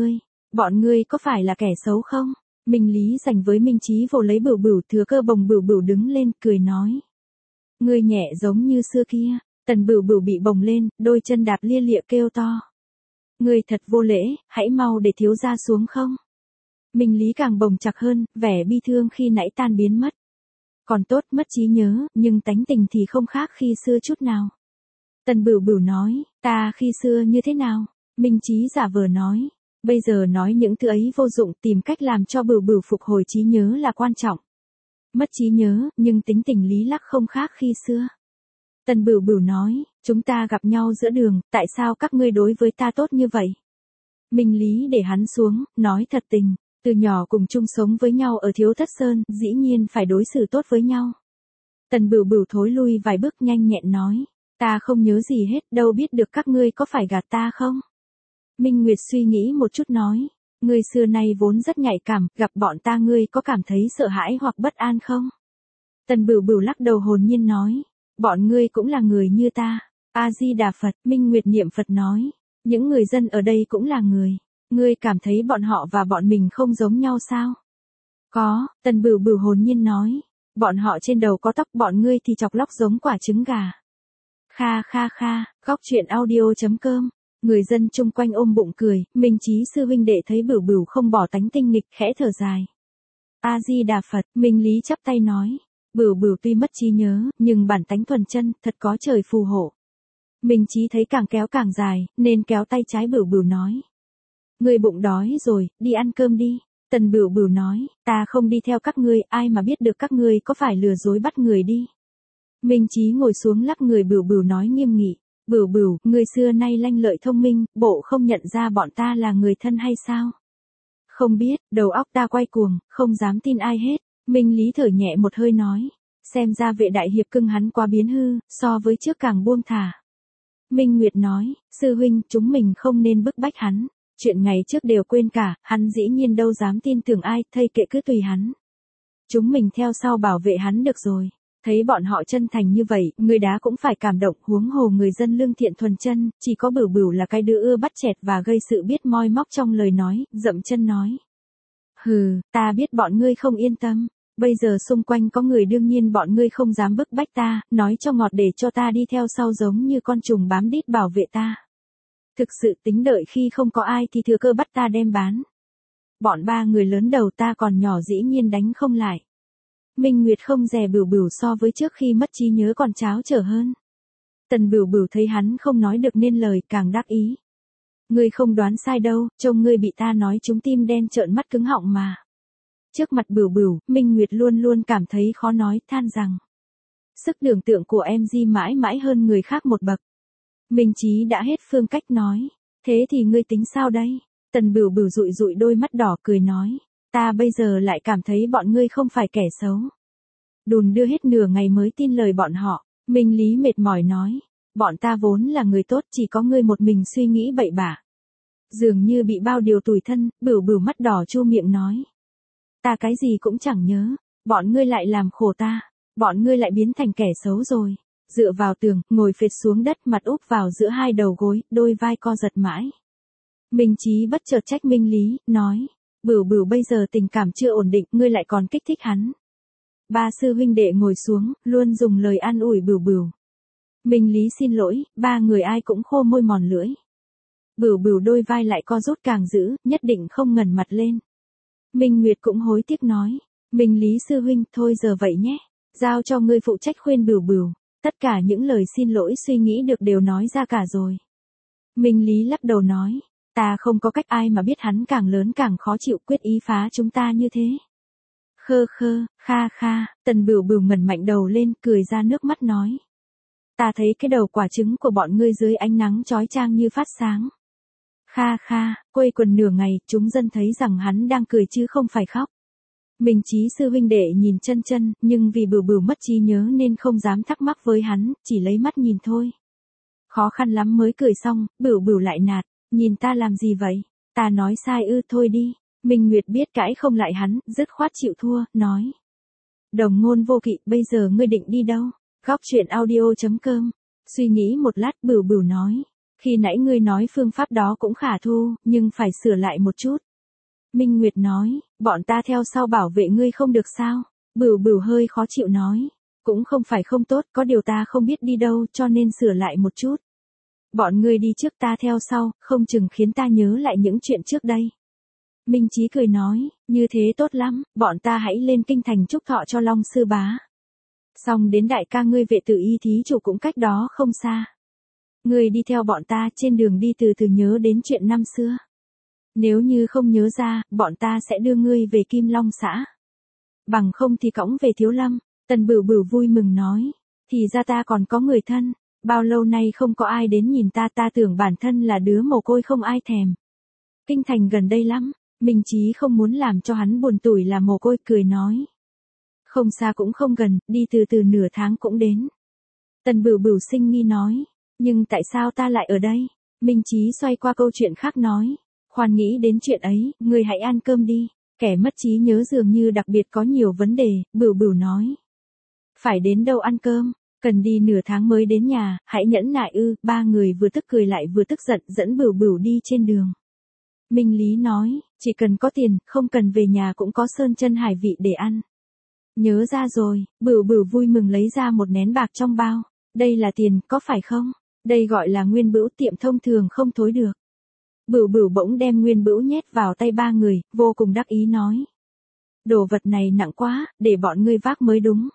bọn ngươi có phải là kẻ xấu không? Minh Lý giành với Minh Chí vồ lấy Bửu Bửu, thừa cơ bồng Bửu Bửu đứng lên, cười nói. Ngươi nhẹ giống như xưa kia. Tần Bửu Bửu bị bồng lên, đôi chân đạp lia lịa kêu to. Ngươi thật vô lễ, hãy mau để thiếu gia xuống không? Minh Lý càng bồng chặt hơn, vẻ bi thương khi nãy tan biến mất. Còn tốt mất trí nhớ, nhưng tánh tình thì không khác khi xưa chút nào. Tần Bửu Bửu nói, ta khi xưa như thế nào? Minh Chí giả vờ nói. Bây giờ nói những thứ ấy vô dụng, tìm cách làm cho Bửu Bửu phục hồi trí nhớ là quan trọng. Mất trí nhớ, nhưng tính tình lý lắc không khác khi xưa. Tần Bửu Bửu nói, chúng ta gặp nhau giữa đường, tại sao các ngươi đối với ta tốt như vậy? Minh Lý để hắn xuống, nói thật tình, từ nhỏ cùng chung sống với nhau ở Thiếu Thất Sơn, dĩ nhiên phải đối xử tốt với nhau. Tần Bửu Bửu thối lui vài bước nhanh nhẹn nói, ta không nhớ gì hết, đâu biết được các ngươi có phải gạt ta không? Minh Nguyệt suy nghĩ một chút nói, ngươi xưa nay vốn rất nhạy cảm, gặp bọn ta ngươi có cảm thấy sợ hãi hoặc bất an không? Tần Bửu Bửu lắc đầu hồn nhiên nói, bọn ngươi cũng là người như ta. A Di Đà Phật. Minh Nguyệt niệm Phật nói, những người dân ở đây cũng là người. Ngươi cảm thấy bọn họ và bọn mình không giống nhau sao? Có, Tần Bửu Bửu hồn nhiên nói, bọn họ trên đầu có tóc, bọn ngươi thì chọc lóc giống quả trứng gà. Kha kha kha. Góc truyện audio.com. Người dân chung quanh ôm bụng cười, Minh Chí sư huynh đệ thấy Bửu Bửu không bỏ tánh tinh nghịch, khẽ thở dài. A Di Đà Phật. Minh Lý chắp tay nói, Bửu Bửu tuy mất trí nhớ, nhưng bản tánh thuần chân, thật có trời phù hộ. Minh Chí thấy càng kéo càng dài, nên kéo tay trái Bửu Bửu nói. Ngươi bụng đói rồi, đi ăn cơm đi. Tần Bửu Bửu nói, ta không đi theo các ngươi, ai mà biết được các ngươi có phải lừa dối bắt người đi. Minh Chí ngồi xuống lắc người Bửu Bửu nói nghiêm nghị. Bửu Bửu, ngươi xưa nay lanh lợi thông minh, bộ không nhận ra bọn ta là người thân hay sao? Không biết, đầu óc ta quay cuồng, không dám tin ai hết. Minh Lý thở nhẹ một hơi nói, xem ra vệ đại hiệp cưng hắn quá biến hư, so với trước càng buông thả. Minh Nguyệt nói, sư huynh, chúng mình không nên bức bách hắn, chuyện ngày trước đều quên cả, hắn dĩ nhiên đâu dám tin tưởng ai, thây kệ cứ tùy hắn. Chúng mình theo sau bảo vệ hắn được rồi. Thấy bọn họ chân thành như vậy, người đá cũng phải cảm động, huống hồ người dân lương thiện thuần chân, chỉ có Bửu Bửu là cái đứa ưa bắt chẹt và gây sự biết moi móc trong lời nói, dậm chân nói. Hừ, ta biết bọn ngươi không yên tâm. Bây giờ xung quanh có người đương nhiên bọn ngươi không dám bức bách ta, nói cho ngọt để cho ta đi theo sau giống như con trùng bám đít bảo vệ ta. Thực sự tính đợi khi không có ai thì thừa cơ bắt ta đem bán. Bọn ba người lớn đầu ta còn nhỏ dĩ nhiên đánh không lại. Minh Nguyệt không dè Bửu Bửu so với trước khi mất trí nhớ còn cháo trở hơn. Tần Bửu Bửu thấy hắn không nói được nên lời càng đắc ý. Ngươi không đoán sai đâu, trông ngươi bị ta nói trúng tim đen trợn mắt cứng họng mà. Trước mặt Bửu Bửu, Minh Nguyệt luôn luôn cảm thấy khó nói, than rằng. Sức tưởng tượng của em Di mãi mãi hơn người khác một bậc. Minh Chí đã hết phương cách nói. Thế thì ngươi tính sao đây? Tần Bửu Bửu dụi dụi đôi mắt đỏ cười nói. Ta bây giờ lại cảm thấy bọn ngươi không phải kẻ xấu. Đùn đưa hết nửa ngày mới tin lời bọn họ. Minh Lý mệt mỏi nói. Bọn ta vốn là người tốt, chỉ có ngươi một mình suy nghĩ bậy bạ. Dường như bị bao điều tủi thân, Bửu Bửu mắt đỏ chu miệng nói. Ta cái gì cũng chẳng nhớ. Bọn ngươi lại làm khổ ta. Bọn ngươi lại biến thành kẻ xấu rồi. Dựa vào tường, ngồi phệt xuống đất mặt úp vào giữa hai đầu gối, đôi vai co giật mãi. Minh Chí bất chợt trách Minh Lý, nói. Bửu Bửu bây giờ tình cảm chưa ổn định, ngươi lại còn kích thích hắn. Ba sư huynh đệ ngồi xuống, luôn dùng lời an ủi Bửu Bửu. Minh Lý xin lỗi, ba người ai cũng khô môi mòn lưỡi. Bửu Bửu đôi vai lại co rút càng dữ, nhất định không ngẩng mặt lên. Minh Nguyệt cũng hối tiếc nói. Minh Lý sư huynh, thôi giờ vậy nhé. Giao cho ngươi phụ trách khuyên Bửu Bửu. Tất cả những lời xin lỗi suy nghĩ được đều nói ra cả rồi. Minh Lý lắc đầu nói. Ta không có cách, ai mà biết hắn càng lớn càng khó chịu, quyết ý phá chúng ta như thế. Khơ khơ, kha kha, Tần Bửu Bửu ngẩng mạnh đầu lên, cười ra nước mắt nói. Ta thấy cái đầu quả trứng của bọn ngươi dưới ánh nắng chói chang như phát sáng. Kha kha, quây quần nửa ngày, chúng dân thấy rằng hắn đang cười chứ không phải khóc. Minh Chí sư huynh đệ nhìn chân chân, nhưng vì Bửu Bửu mất trí nhớ nên không dám thắc mắc với hắn, chỉ lấy mắt nhìn thôi. Khó khăn lắm mới cười xong, Bửu Bửu lại nạt. Nhìn ta làm gì vậy? Ta nói sai ư, thôi đi. Minh Nguyệt biết cãi không lại hắn, dứt khoát chịu thua, nói. Đồng ngôn vô kỵ, bây giờ ngươi định đi đâu? Góc truyện audio.com. Suy nghĩ một lát, Bửu Bửu nói. Khi nãy ngươi nói phương pháp đó cũng khả thu, nhưng phải sửa lại một chút. Minh Nguyệt nói, bọn ta theo sau bảo vệ ngươi không được sao? Bửu Bửu hơi khó chịu nói. Cũng không phải không tốt, có điều ta không biết đi đâu cho nên sửa lại một chút. Bọn ngươi đi trước ta theo sau, không chừng khiến ta nhớ lại những chuyện trước đây. Minh Chí cười nói, như thế tốt lắm, bọn ta hãy lên kinh thành chúc thọ cho Long sư bá. Xong đến đại ca ngươi Vệ Tử Y thí chủ cũng cách đó không xa. Ngươi đi theo bọn ta, trên đường đi từ từ nhớ đến chuyện năm xưa. Nếu như không nhớ ra, bọn ta sẽ đưa ngươi về Kim Long xã. Bằng không thì cõng về Thiếu Lâm. Tần Bửu Bửu vui mừng nói, thì ra ta còn có người thân. Bao lâu nay không có ai đến nhìn ta, ta tưởng bản thân là đứa mồ côi không ai thèm. Kinh thành gần đây lắm, Minh Chí không muốn làm cho hắn buồn tủi là mồ côi, cười nói. Không xa cũng không gần, đi từ từ nửa tháng cũng đến. Tần Bửu Bửu sinh nghi nói, nhưng tại sao ta lại ở đây? Minh Chí xoay qua câu chuyện khác nói, khoan nghĩ đến chuyện ấy, ngươi hãy ăn cơm đi. Kẻ mất trí nhớ dường như đặc biệt có nhiều vấn đề, Bửu Bửu nói. Phải đến đâu ăn cơm? Cần đi nửa tháng mới đến nhà, hãy nhẫn nại ư. Ba người vừa tức cười lại vừa tức giận, dẫn Bửu Bửu đi trên đường. Minh Lý nói, chỉ cần có tiền, không cần về nhà cũng có sơn chân hải vị để ăn. Nhớ ra rồi, Bửu Bửu vui mừng lấy ra một nén bạc trong bao. Đây là tiền, có phải không? Đây gọi là nguyên bữu, tiệm thông thường không thối được. Bửu Bửu bỗng đem nguyên bữu nhét vào tay ba người, vô cùng đắc ý nói. Đồ vật này nặng quá, để bọn ngươi vác mới đúng.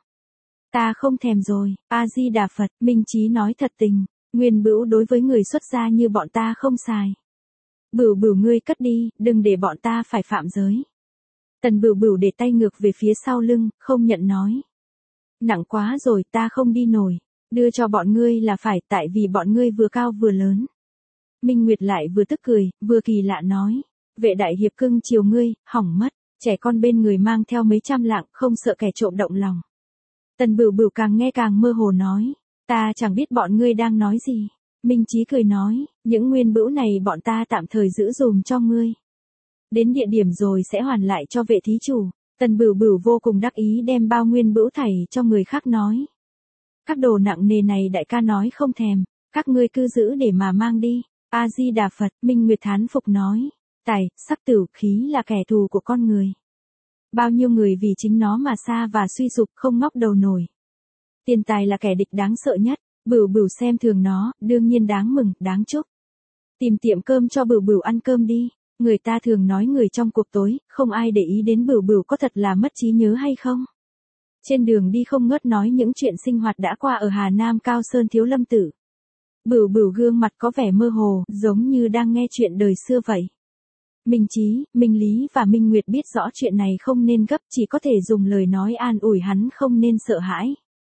Ta không thèm rồi, A-di-đà Phật. Minh Chí nói thật tình, nguyên bữu đối với người xuất gia như bọn ta không xài. Bửu Bửu ngươi cất đi, đừng để bọn ta phải phạm giới. Tần Bửu Bửu để tay ngược về phía sau lưng, không nhận nói. Nặng quá rồi, ta không đi nổi. Đưa cho bọn ngươi là phải, tại vì bọn ngươi vừa cao vừa lớn. Minh Nguyệt lại vừa tức cười, vừa kỳ lạ nói. Vệ đại hiệp cưng chiều ngươi, hỏng mất. Trẻ con bên người mang theo mấy trăm lạng, không sợ kẻ trộm động lòng. Tần Bửu Bửu càng nghe càng mơ hồ nói. Ta chẳng biết bọn ngươi đang nói gì. Minh Chí cười nói, những nguyên bữu này bọn ta tạm thời giữ dùm cho ngươi. Đến địa điểm rồi sẽ hoàn lại cho vệ thí chủ. Tần Bửu Bửu vô cùng đắc ý đem bao nguyên bửu thảy cho người khác nói. Các đồ nặng nề này đại ca nói không thèm, các ngươi cứ giữ để mà mang đi. A Di Đà Phật, Minh Nguyệt thán phục nói. Tài, sắc tử, khí là kẻ thù của con người. Bao nhiêu người vì chính nó mà xa và suy sụp không ngóc đầu nổi. Tiền tài là kẻ địch đáng sợ nhất, Bửu Bửu xem thường nó, đương nhiên đáng mừng, đáng chúc. Tìm tiệm cơm cho Bửu Bửu ăn cơm đi. Người ta thường nói người trong cuộc tối, không ai để ý đến Bửu Bửu có thật là mất trí nhớ hay không. Trên đường đi không ngớt nói những chuyện sinh hoạt đã qua ở Hà Nam Cao Sơn Thiếu Lâm Tử. Bửu Bửu gương mặt có vẻ mơ hồ, giống như đang nghe chuyện đời xưa vậy. Minh Chí, Minh Lý và Minh Nguyệt biết rõ chuyện này không nên gấp, chỉ có thể dùng lời nói an ủi hắn không nên sợ hãi.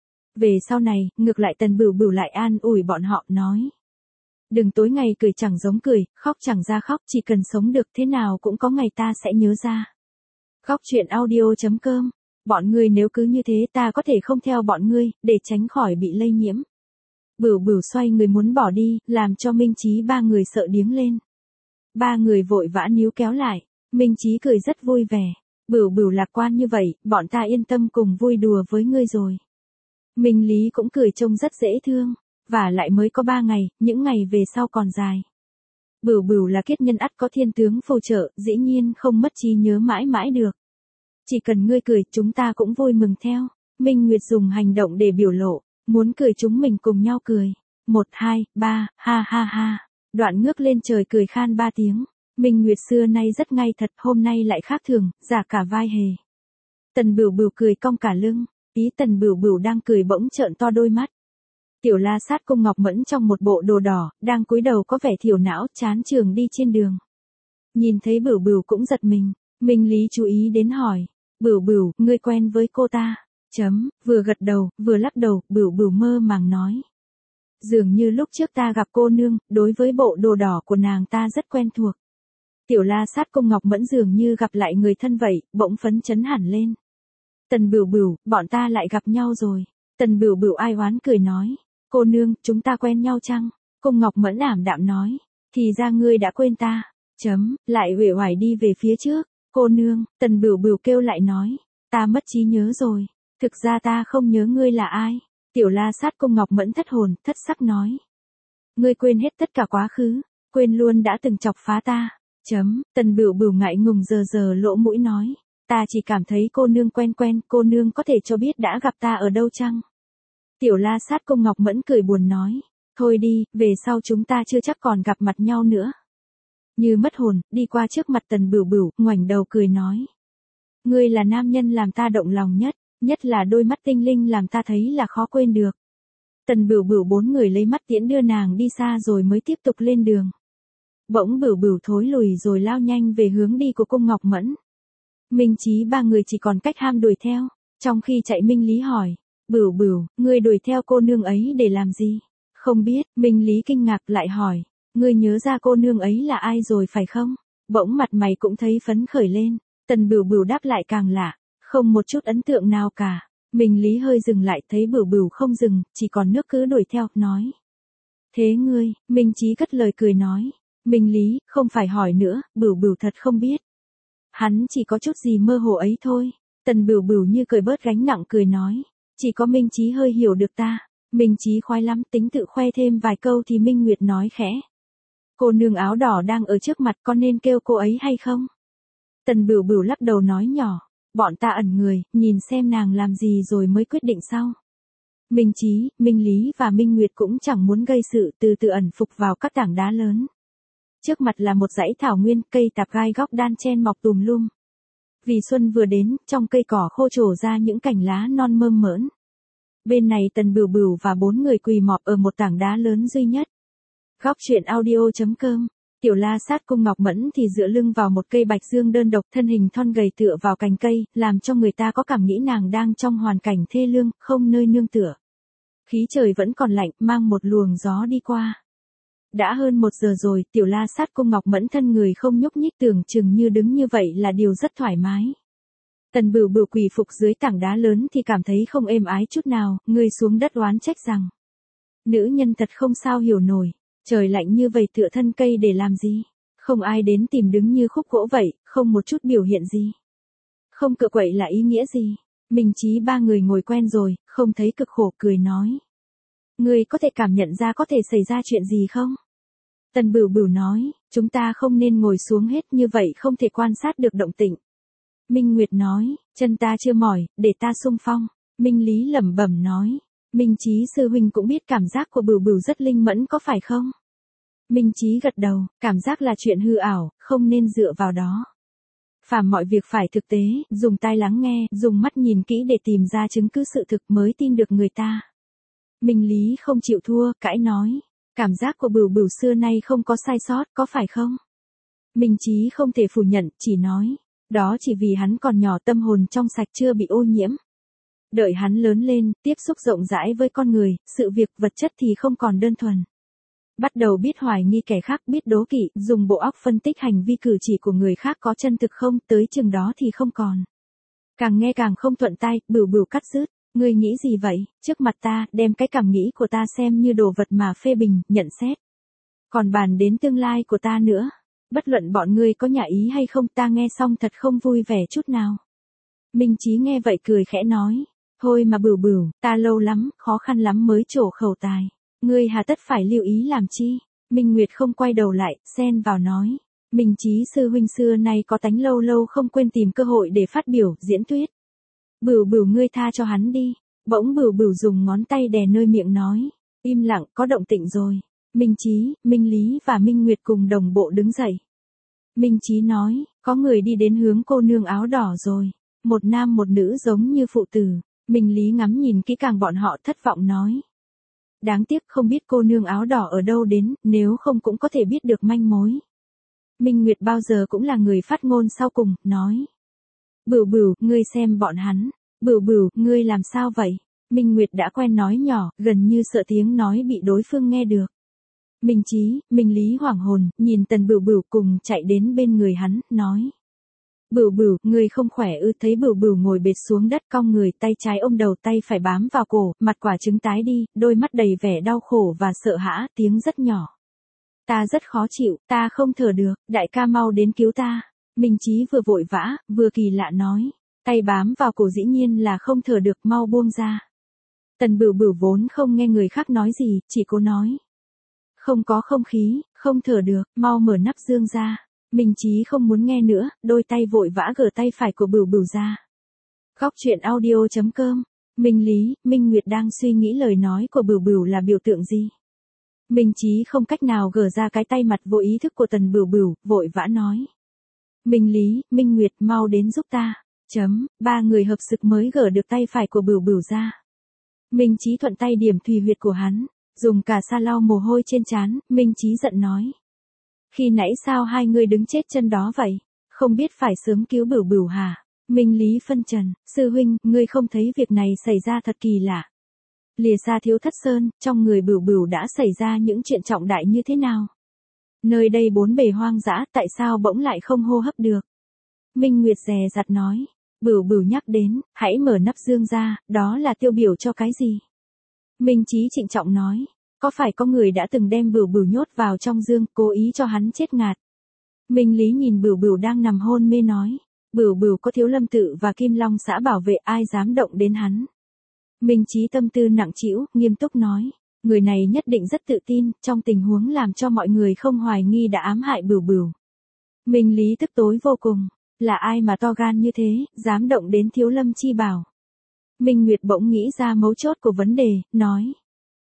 Về sau này, ngược lại Tần Bửu Bửu lại an ủi bọn họ, nói. Đừng tối ngày cười chẳng giống cười, khóc chẳng ra khóc, chỉ cần sống được thế nào cũng có ngày ta sẽ nhớ ra. Góc truyện audio.com. Bọn ngươi nếu cứ như thế ta có thể không theo bọn ngươi, để tránh khỏi bị lây nhiễm. Bửu Bửu xoay người muốn bỏ đi, làm cho Minh Chí ba người sợ điếng lên. Ba người vội vã níu kéo lại, Minh Chí cười rất vui vẻ. Bửu Bửu lạc quan như vậy, bọn ta yên tâm cùng vui đùa với ngươi rồi. Minh Lý cũng cười trông rất dễ thương, và lại mới có 3 ngày, những ngày về sau còn dài. Bửu Bửu là kiết nhân ắt có thiên tướng phù trợ, dĩ nhiên không mất trí nhớ mãi mãi được. Chỉ cần ngươi cười, chúng ta cũng vui mừng theo. Minh Nguyệt dùng hành động để biểu lộ, muốn cười chúng mình cùng nhau cười. 1, 2, 3, ha ha ha. Đoạn ngước lên trời cười khan 3 tiếng. Minh Nguyệt xưa nay rất ngay thật, hôm nay lại khác thường, giả cả vai hề. Tần Bửu Bửu cười cong cả lưng, ý Tần Bửu Bửu đang cười bỗng trợn to đôi mắt. Tiểu La Sát Cung Ngọc Mẫn trong một bộ đồ đỏ, đang cúi đầu có vẻ thiểu não, chán trường đi trên đường. Nhìn thấy Bửu Bửu cũng giật mình, Minh Lý chú ý đến hỏi, Bửu Bửu, ngươi quen với cô ta? Vừa gật đầu, vừa lắc đầu, Bửu Bửu mơ màng nói. Dường như lúc trước ta gặp cô nương, đối với bộ đồ đỏ của nàng ta rất quen thuộc. Tiểu La Sát Cung Ngọc Mẫn dường như gặp lại người thân vậy, bỗng phấn chấn hẳn lên. Tần Bửu Bửu, bọn ta lại gặp nhau rồi. Tần Bửu Bửu ai oán cười nói. Cô nương, chúng ta quen nhau chăng? Cung Ngọc Mẫn ảm đạm nói. Thì ra ngươi đã quên ta. Lại uể oải đi về phía trước. Cô nương, Tần Bửu Bửu kêu lại nói. Ta mất trí nhớ rồi. Thực ra ta không nhớ ngươi là ai. Tiểu La Sát Cung Ngọc Mẫn thất hồn, thất sắc nói. Ngươi quên hết tất cả quá khứ. Quên luôn đã từng chọc phá ta. Tần Bửu Bửu ngại ngùng giờ lỗ mũi nói. Ta chỉ cảm thấy cô nương quen, cô nương có thể cho biết đã gặp ta ở đâu chăng? Tiểu La Sát Cung Ngọc Mẫn cười buồn nói. Thôi đi, về sau chúng ta chưa chắc còn gặp mặt nhau nữa. Như mất hồn, đi qua trước mặt Tần Bửu Bửu, ngoảnh đầu cười nói. Ngươi là nam nhân làm ta động lòng nhất, nhất là đôi mắt tinh linh làm ta thấy là khó quên được. Tần Bửu Bửu 4 người lấy mắt tiễn đưa nàng đi xa rồi mới tiếp tục lên đường. Bỗng Bửu Bửu thối lùi rồi lao nhanh về hướng đi của Cung Ngọc Mẫn. Minh Chí ba người chỉ còn cách ham đuổi theo, trong khi chạy Minh Lý hỏi. Bửu Bửu, ngươi đuổi theo cô nương ấy để làm gì? Không biết, Minh Lý kinh ngạc lại hỏi. Ngươi nhớ ra cô nương ấy là ai rồi phải không? Bỗng mặt mày cũng thấy phấn khởi lên. Tần Bửu Bửu đáp lại càng lạ, không một chút ấn tượng nào cả. Minh Lý hơi dừng lại thấy Bửu Bửu không dừng, chỉ còn nước cứ đuổi theo, nói. Thế ngươi, Minh Chí cất lời cười nói. Minh Lý, không phải hỏi nữa, Bửu Bửu thật không biết. Hắn chỉ có chút gì mơ hồ ấy thôi. Tần Bửu Bửu như cười bớt gánh nặng cười nói. Chỉ có Minh Chí hơi hiểu được ta. Minh Chí khoái lắm, tính tự khoe thêm vài câu thì Minh Nguyệt nói khẽ. Cô nương áo đỏ đang ở trước mặt, có nên kêu cô ấy hay không? Tần Bửu Bửu lắc đầu nói nhỏ. Bọn ta ẩn người, nhìn xem nàng làm gì rồi mới quyết định sau. Minh Chí, Minh Lý và Minh Nguyệt cũng chẳng muốn gây sự, từ từ ẩn phục vào các tảng đá lớn. Trước mặt là một dãy thảo nguyên, cây tạp gai góc đan chen mọc tùm lum. Vì xuân vừa đến, trong cây cỏ khô trổ ra những cành lá non mơn mởn. Bên này Tần Bửu Bửu và 4 người quỳ mọp ở một tảng đá lớn duy nhất. Góc truyện audio.com. Tiểu La Sát Cung Ngọc Mẫn thì dựa lưng vào một cây bạch dương đơn độc, thân hình thon gầy tựa vào cành cây, làm cho người ta có cảm nghĩ nàng đang trong hoàn cảnh thê lương, không nơi nương tựa. Khí trời vẫn còn lạnh, mang một luồng gió đi qua. Đã hơn 1 giờ rồi, Tiểu La Sát Cung Ngọc Mẫn thân người không nhúc nhích, tưởng chừng như đứng như vậy là điều rất thoải mái. Tần Bửu Bửu quỳ phục dưới tảng đá lớn thì cảm thấy không êm ái chút nào, người xuống đất oán trách rằng. Nữ nhân thật không sao hiểu nổi, trời lạnh như vậy tựa thân cây để làm gì? Không ai đến tìm đứng như khúc gỗ vậy, không một chút biểu hiện gì. Không cựa quậy là ý nghĩa gì? Minh Chí ba người ngồi quen rồi, không thấy cực khổ cười nói. Ngươi có thể cảm nhận ra có thể xảy ra chuyện gì không? Tần Bửu Bửu nói, chúng ta không nên ngồi xuống hết như vậy không thể quan sát được động tĩnh. Minh Nguyệt nói, chân ta chưa mỏi, để ta xung phong. Minh Lý lẩm bẩm nói, Minh Chí sư huynh cũng biết cảm giác của Bửu Bửu rất linh mẫn có phải không? Minh Chí gật đầu, cảm giác là chuyện hư ảo, không nên dựa vào đó. Phàm mọi việc phải thực tế, dùng tai lắng nghe, dùng mắt nhìn kỹ để tìm ra chứng cứ sự thực mới tin được người ta. Minh Lý không chịu thua, cãi nói, cảm giác của Bửu Bửu xưa nay không có sai sót, có phải không? Minh Chí không thể phủ nhận, chỉ nói, đó chỉ vì hắn còn nhỏ tâm hồn trong sạch chưa bị ô nhiễm. Đợi hắn lớn lên, tiếp xúc rộng rãi với con người, sự việc vật chất thì không còn đơn thuần. Bắt đầu biết hoài nghi kẻ khác, biết đố kỵ, dùng bộ óc phân tích hành vi cử chỉ của người khác có chân thực không, tới chừng đó thì không còn. Càng nghe càng không thuận tai, Bửu Bửu cắt dứt, ngươi nghĩ gì vậy, trước mặt ta, đem cái cảm nghĩ của ta xem như đồ vật mà phê bình, nhận xét. Còn bàn đến tương lai của ta nữa, bất luận bọn ngươi có nhả ý hay không, ta nghe xong thật không vui vẻ chút nào. Minh Chí nghe vậy cười khẽ nói, thôi mà Bửu Bửu, ta lâu lắm, khó khăn lắm mới trổ khẩu tài. Ngươi hà tất phải lưu ý làm chi? Minh Nguyệt không quay đầu lại, xen vào nói. Minh Chí sư huynh xưa nay có tánh lâu lâu không quên tìm cơ hội để phát biểu, diễn thuyết. Bửu Bửu ngươi tha cho hắn đi. Bỗng Bửu Bửu dùng ngón tay đè nơi miệng nói. Im lặng, có động tĩnh rồi. Minh Chí, Minh Lý và Minh Nguyệt cùng đồng bộ đứng dậy. Minh Chí nói, có người đi đến hướng cô nương áo đỏ rồi. Một nam một nữ giống như phụ tử. Minh Lý ngắm nhìn kỹ càng bọn họ thất vọng nói. Đáng tiếc không biết cô nương áo đỏ ở đâu đến, nếu không cũng có thể biết được manh mối. Minh Nguyệt bao giờ cũng là người phát ngôn sau cùng, nói. Bửu Bửu, ngươi xem bọn hắn. Bửu Bửu, ngươi làm sao vậy? Minh Nguyệt đã quen nói nhỏ, gần như sợ tiếng nói bị đối phương nghe được. Minh Chí, Minh Lý hoảng hồn, nhìn Tần Bửu Bửu cùng chạy đến bên người hắn, nói. Bửu Bửu, ngươi không khỏe ư? Thấy Bửu Bửu ngồi bệt xuống đất cong người, tay trái ôm đầu, tay phải bám vào cổ, mặt quả trứng tái đi, đôi mắt đầy vẻ đau khổ và sợ hãi, tiếng rất nhỏ. Ta rất khó chịu, ta không thở được, đại ca mau đến cứu ta. Minh Chí vừa vội vã, vừa kỳ lạ nói, tay bám vào cổ dĩ nhiên là không thở được, mau buông ra. Tần Bửu Bửu vốn không nghe người khác nói gì, chỉ cố nói. Không có không khí, không thở được, mau mở nắp dương ra. Minh Chí không muốn nghe nữa, đôi tay vội vã gỡ tay phải của Bửu Bửu ra. Góc truyện audio.com. Minh Lý, Minh Nguyệt đang suy nghĩ lời nói của Bửu Bửu là biểu tượng gì. Minh Chí không cách nào gỡ ra cái tay mặt vô ý thức của Tần Bửu Bửu, vội vã nói. Minh Lý, Minh Nguyệt mau đến giúp ta. Ba người hợp sức mới gỡ được tay phải của Bửu Bửu ra. Minh Chí thuận tay điểm thùy huyệt của hắn, dùng cả sa lau mồ hôi trên trán, Minh Chí giận nói. Khi nãy sao hai người đứng chết chân đó vậy? Không biết phải sớm cứu Bửu Bửu hả? Minh Lý phân trần, sư huynh, ngươi không thấy việc này xảy ra thật kỳ lạ. Lìa xa Thiếu Thất Sơn, trong người Bửu Bửu đã xảy ra những chuyện trọng đại như thế nào? Nơi đây bốn bề hoang dã, tại sao bỗng lại không hô hấp được? Minh Nguyệt dè dặt nói, Bửu Bửu nhắc đến, hãy mở nắp dương ra, đó là tiêu biểu cho cái gì? Minh Chí trịnh trọng nói, có phải có người đã từng đem Bửu Bửu nhốt vào trong dương, cố ý cho hắn chết ngạt? Minh Lý nhìn Bửu Bửu đang nằm hôn mê nói, Bửu Bửu có Thiếu Lâm Tự và Kim Long xã bảo vệ, ai dám động đến hắn? Minh Chí tâm tư nặng trĩu, nghiêm túc nói, người này nhất định rất tự tin, trong tình huống làm cho mọi người không hoài nghi đã ám hại Bửu Bửu. Minh Lý tức tối vô cùng, là ai mà to gan như thế, dám động đến Thiếu Lâm chi bảo? Minh Nguyệt bỗng nghĩ ra mấu chốt của vấn đề, nói.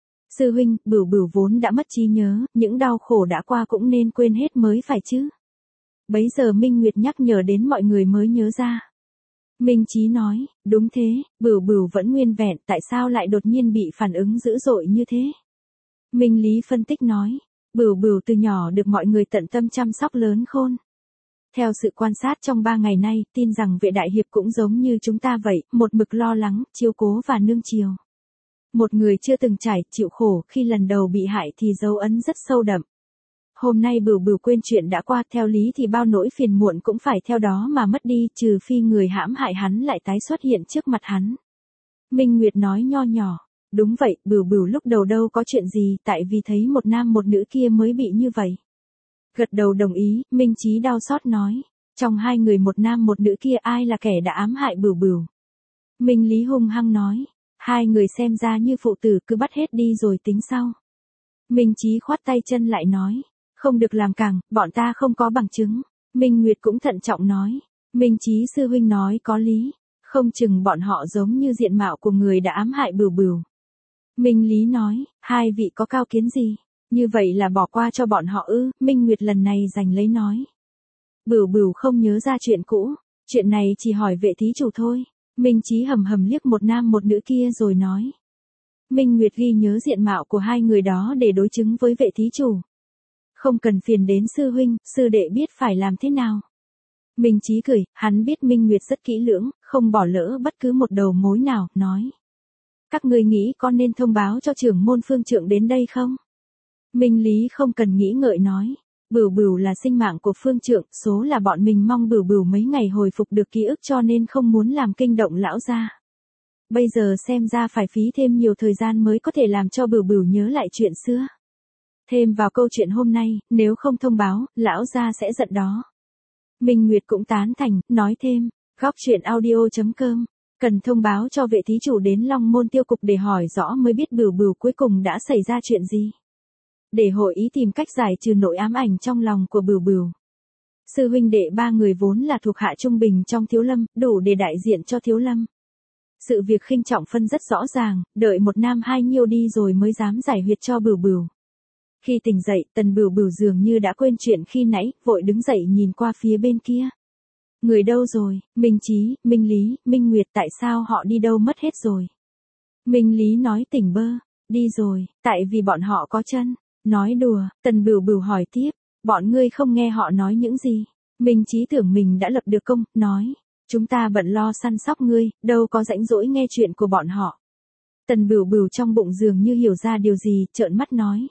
Sư huynh, Bửu Bửu vốn đã mất trí nhớ, những đau khổ đã qua cũng nên quên hết mới phải chứ. Bấy giờ Minh Nguyệt nhắc nhở đến mọi người mới nhớ ra. Minh Chí nói, đúng thế, Bửu Bửu vẫn nguyên vẹn, tại sao lại đột nhiên bị phản ứng dữ dội như thế? Minh Lý phân tích nói, Bửu Bửu từ nhỏ được mọi người tận tâm chăm sóc lớn khôn. Theo sự quan sát trong 3 ngày nay, tin rằng Vệ đại hiệp cũng giống như chúng ta vậy, một mực lo lắng, chiếu cố và nương chiều. Một người chưa từng trải, chịu khổ, khi lần đầu bị hại thì dấu ấn rất sâu đậm. Hôm nay Bửu Bửu quên chuyện đã qua, theo lý thì bao nỗi phiền muộn cũng phải theo đó mà mất đi, trừ phi người hãm hại hắn lại tái xuất hiện trước mặt hắn. Minh Nguyệt nói nho nhỏ, đúng vậy, Bửu Bửu lúc đầu đâu có chuyện gì, tại vì thấy một nam một nữ kia mới bị như vậy. Gật đầu đồng ý, Minh Chí đau xót nói, Trong hai người một nam một nữ kia ai là kẻ đã ám hại Bửu Bửu? Minh Lý hung hăng nói. Hai người xem ra như phụ tử, cứ bắt hết đi rồi tính sau. Minh Chí khoát tay chân lại nói. Không được làm càng, bọn ta không có bằng chứng. Minh Nguyệt cũng thận trọng nói. Minh Chí sư huynh nói có lý. Không chừng bọn họ giống như diện mạo của người đã ám hại Bửu Bửu. Minh Lý nói. Hai vị có cao kiến gì? Như vậy là bỏ qua cho bọn họ ư? Minh Nguyệt lần này giành lấy nói. Bửu Bửu không nhớ ra chuyện cũ. Chuyện này chỉ hỏi vệ thí chủ thôi. Minh Chí hầm hầm liếc một nam một nữ kia rồi nói. Minh Nguyệt ghi nhớ diện mạo của hai người đó để đối chứng với vệ thí chủ. Không cần phiền đến sư huynh, sư đệ biết phải làm thế nào. Minh Chí cười, hắn biết Minh Nguyệt rất kỹ lưỡng, không bỏ lỡ bất cứ một đầu mối nào, nói. Các ngươi nghĩ có nên thông báo cho trưởng môn Phương Trượng đến đây không? Minh Lý không cần nghĩ ngợi nói. Bửu Bửu là sinh mạng của Phương Trượng, số là bọn mình mong Bửu Bửu mấy ngày hồi phục được ký ức cho nên không muốn làm kinh động lão gia. Bây giờ xem ra phải phí thêm nhiều thời gian mới có thể làm cho Bửu Bửu nhớ lại chuyện xưa. Thêm vào câu chuyện hôm nay, nếu không thông báo, lão gia sẽ giận đó. Minh Nguyệt cũng tán thành, nói thêm, góc chuyện audio.com, cần thông báo cho vệ thí chủ đến Long Môn Tiêu Cục để hỏi rõ mới biết Bửu Bửu cuối cùng đã xảy ra chuyện gì. Để hội ý tìm cách giải trừ nỗi ám ảnh trong lòng của Bửu Bửu. Sư huynh đệ ba người vốn là thuộc hạ trung bình trong Thiếu Lâm, đủ để đại diện cho Thiếu Lâm. Sự việc khinh trọng phân rất rõ ràng, đợi một nam hai nhiêu đi rồi mới dám giải huyệt cho Bửu Bửu. Khi tỉnh dậy, Tần Bửu Bửu dường như đã quên chuyện khi nãy, vội đứng dậy nhìn qua phía bên kia. Người đâu rồi? Minh Chí, Minh Lý, Minh Nguyệt, tại sao họ đi đâu mất hết rồi? Minh Lý nói tỉnh bơ, đi rồi, tại vì bọn họ có chân. Nói đùa, Tần Bửu Bửu hỏi tiếp, bọn ngươi không nghe họ nói những gì? Minh Chí tưởng mình đã lập được công, nói, chúng ta bận lo săn sóc ngươi, đâu có rảnh rỗi nghe chuyện của bọn họ. Tần Bửu Bửu trong bụng dường như hiểu ra điều gì, trợn mắt nói.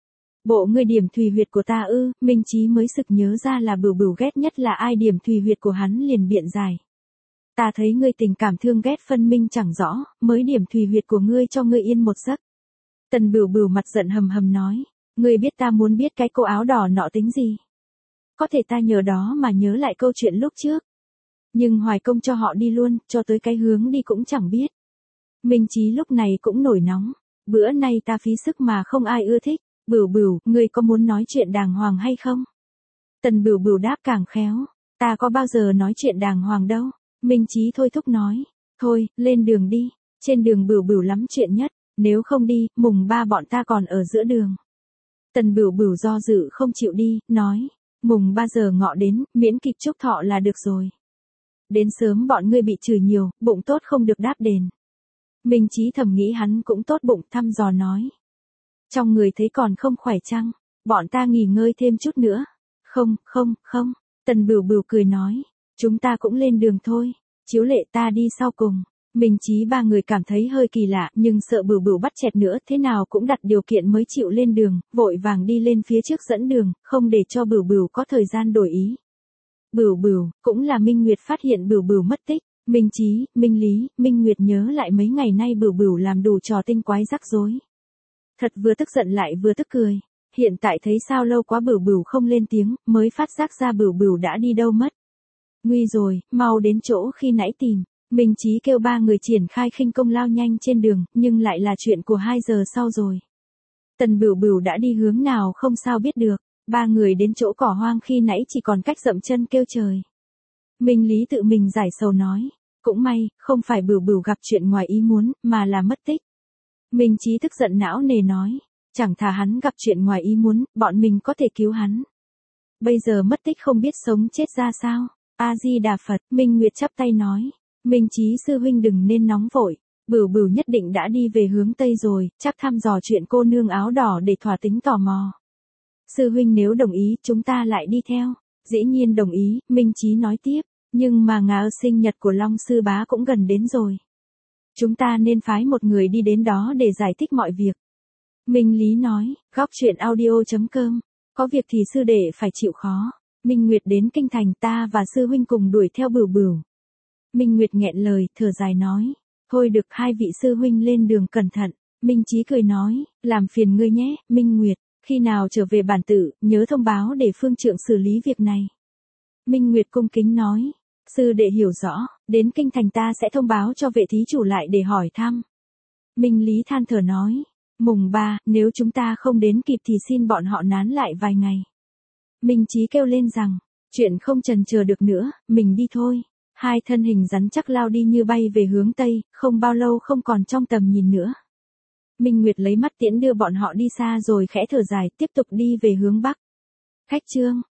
Bộ ngươi điểm thùy huyệt của ta ư? Minh Chí mới sực nhớ ra là Bửu Bửu ghét nhất là ai điểm thùy huyệt của hắn, liền biện giải. Ta thấy ngươi tình cảm thương ghét phân minh chẳng rõ, mới điểm thùy huyệt của ngươi cho ngươi yên một giấc. Tần Bửu Bửu mặt giận hầm hầm nói. Ngươi biết ta muốn biết cái cô áo đỏ nọ tính gì? Có thể ta nhờ đó mà nhớ lại câu chuyện lúc trước. Nhưng hoài công cho họ đi luôn, cho tới cái hướng đi cũng chẳng biết. Minh Chí lúc này cũng nổi nóng. Bữa nay ta phí sức mà không ai ưa thích. Bửu Bửu, ngươi có muốn nói chuyện đàng hoàng hay không? Tần Bửu Bửu đáp càng khéo. Ta có bao giờ nói chuyện đàng hoàng đâu. Minh Chí thôi thúc nói. Thôi, lên đường đi. Trên đường Bửu Bửu lắm chuyện nhất. Nếu không đi, mùng 3 bọn ta còn ở giữa đường. Tần Bửu Bửu do dự không chịu đi, nói, mùng 3 giờ ngọ đến, miễn kịp chúc thọ là được rồi. Đến sớm bọn ngươi bị chửi nhiều, bụng tốt không được đáp đền. Minh Chí thầm nghĩ hắn cũng tốt bụng, thăm dò nói. Trong người thấy còn không khỏe chăng, bọn ta nghỉ ngơi thêm chút nữa. Không, Tần Bửu Bửu cười nói, chúng ta cũng lên đường thôi, Chiếu Lệ ta đi sau cùng. Minh Chí ba người cảm thấy hơi kỳ lạ, nhưng sợ Bửu Bửu bắt chẹt nữa, thế nào cũng đặt điều kiện mới chịu lên đường, vội vàng đi lên phía trước dẫn đường, không để cho Bửu Bửu có thời gian đổi ý. Bửu Bửu, cũng là Minh Nguyệt phát hiện Bửu Bửu mất tích. Minh Chí, Minh Lý, Minh Nguyệt nhớ lại mấy ngày nay Bửu Bửu làm đủ trò tinh quái rắc rối. Thật vừa tức giận lại vừa tức cười. Hiện tại thấy sao lâu quá Bửu Bửu không lên tiếng, mới phát giác ra Bửu Bửu đã đi đâu mất. Nguy rồi, mau đến chỗ khi nãy tìm. Minh Chí kêu ba người triển khai khinh công lao nhanh trên đường, nhưng lại là chuyện của 2 giờ sau rồi. Tần Bửu Bửu đã đi hướng nào không sao biết được. Ba người đến chỗ cỏ hoang khi nãy chỉ còn cách dậm chân kêu trời. Minh Lý tự mình giải sầu nói, cũng may, không phải Bửu Bửu gặp chuyện ngoài ý muốn, mà là mất tích. Minh Chí tức giận não nề nói, chẳng thà hắn gặp chuyện ngoài ý muốn, bọn mình có thể cứu hắn. Bây giờ mất tích không biết sống chết ra sao. A-di-đà Phật, Minh Nguyệt chắp tay nói. Minh Chí sư huynh đừng nên nóng vội, Bửu Bửu nhất định đã đi về hướng Tây rồi, chắc thăm dò chuyện cô nương áo đỏ để thỏa tính tò mò. Sư huynh nếu đồng ý, chúng ta lại đi theo. Dĩ nhiên đồng ý, Minh Chí nói tiếp, nhưng mà ngày sinh nhật của Long sư bá cũng gần đến rồi. Chúng ta nên phái một người đi đến đó để giải thích mọi việc. Minh Lý nói, góc chuyện audio.com, có việc thì sư đệ phải chịu khó. Minh Nguyệt đến kinh thành, ta và sư huynh cùng đuổi theo Bửu Bửu. Minh Nguyệt nghẹn lời, thở dài nói, thôi được, hai vị sư huynh lên đường cẩn thận. Minh Chí cười nói, làm phiền ngươi nhé, Minh Nguyệt, khi nào trở về bản tự, nhớ thông báo để Phương Trượng xử lý việc này. Minh Nguyệt cung kính nói. Sư đệ hiểu rõ, đến kinh thành ta sẽ thông báo cho vệ thí chủ lại để hỏi thăm. Minh Lý than thở nói. Mùng 3, nếu chúng ta không đến kịp thì xin bọn họ nán lại vài ngày. Minh Chí kêu lên rằng, chuyện không chần chờ được nữa, mình đi thôi. Hai thân hình rắn chắc lao đi như bay về hướng Tây, không bao lâu không còn trong tầm nhìn nữa. Minh Nguyệt lấy mắt tiễn đưa bọn họ đi xa rồi khẽ thở dài tiếp tục đi về hướng Bắc. Khách Trương,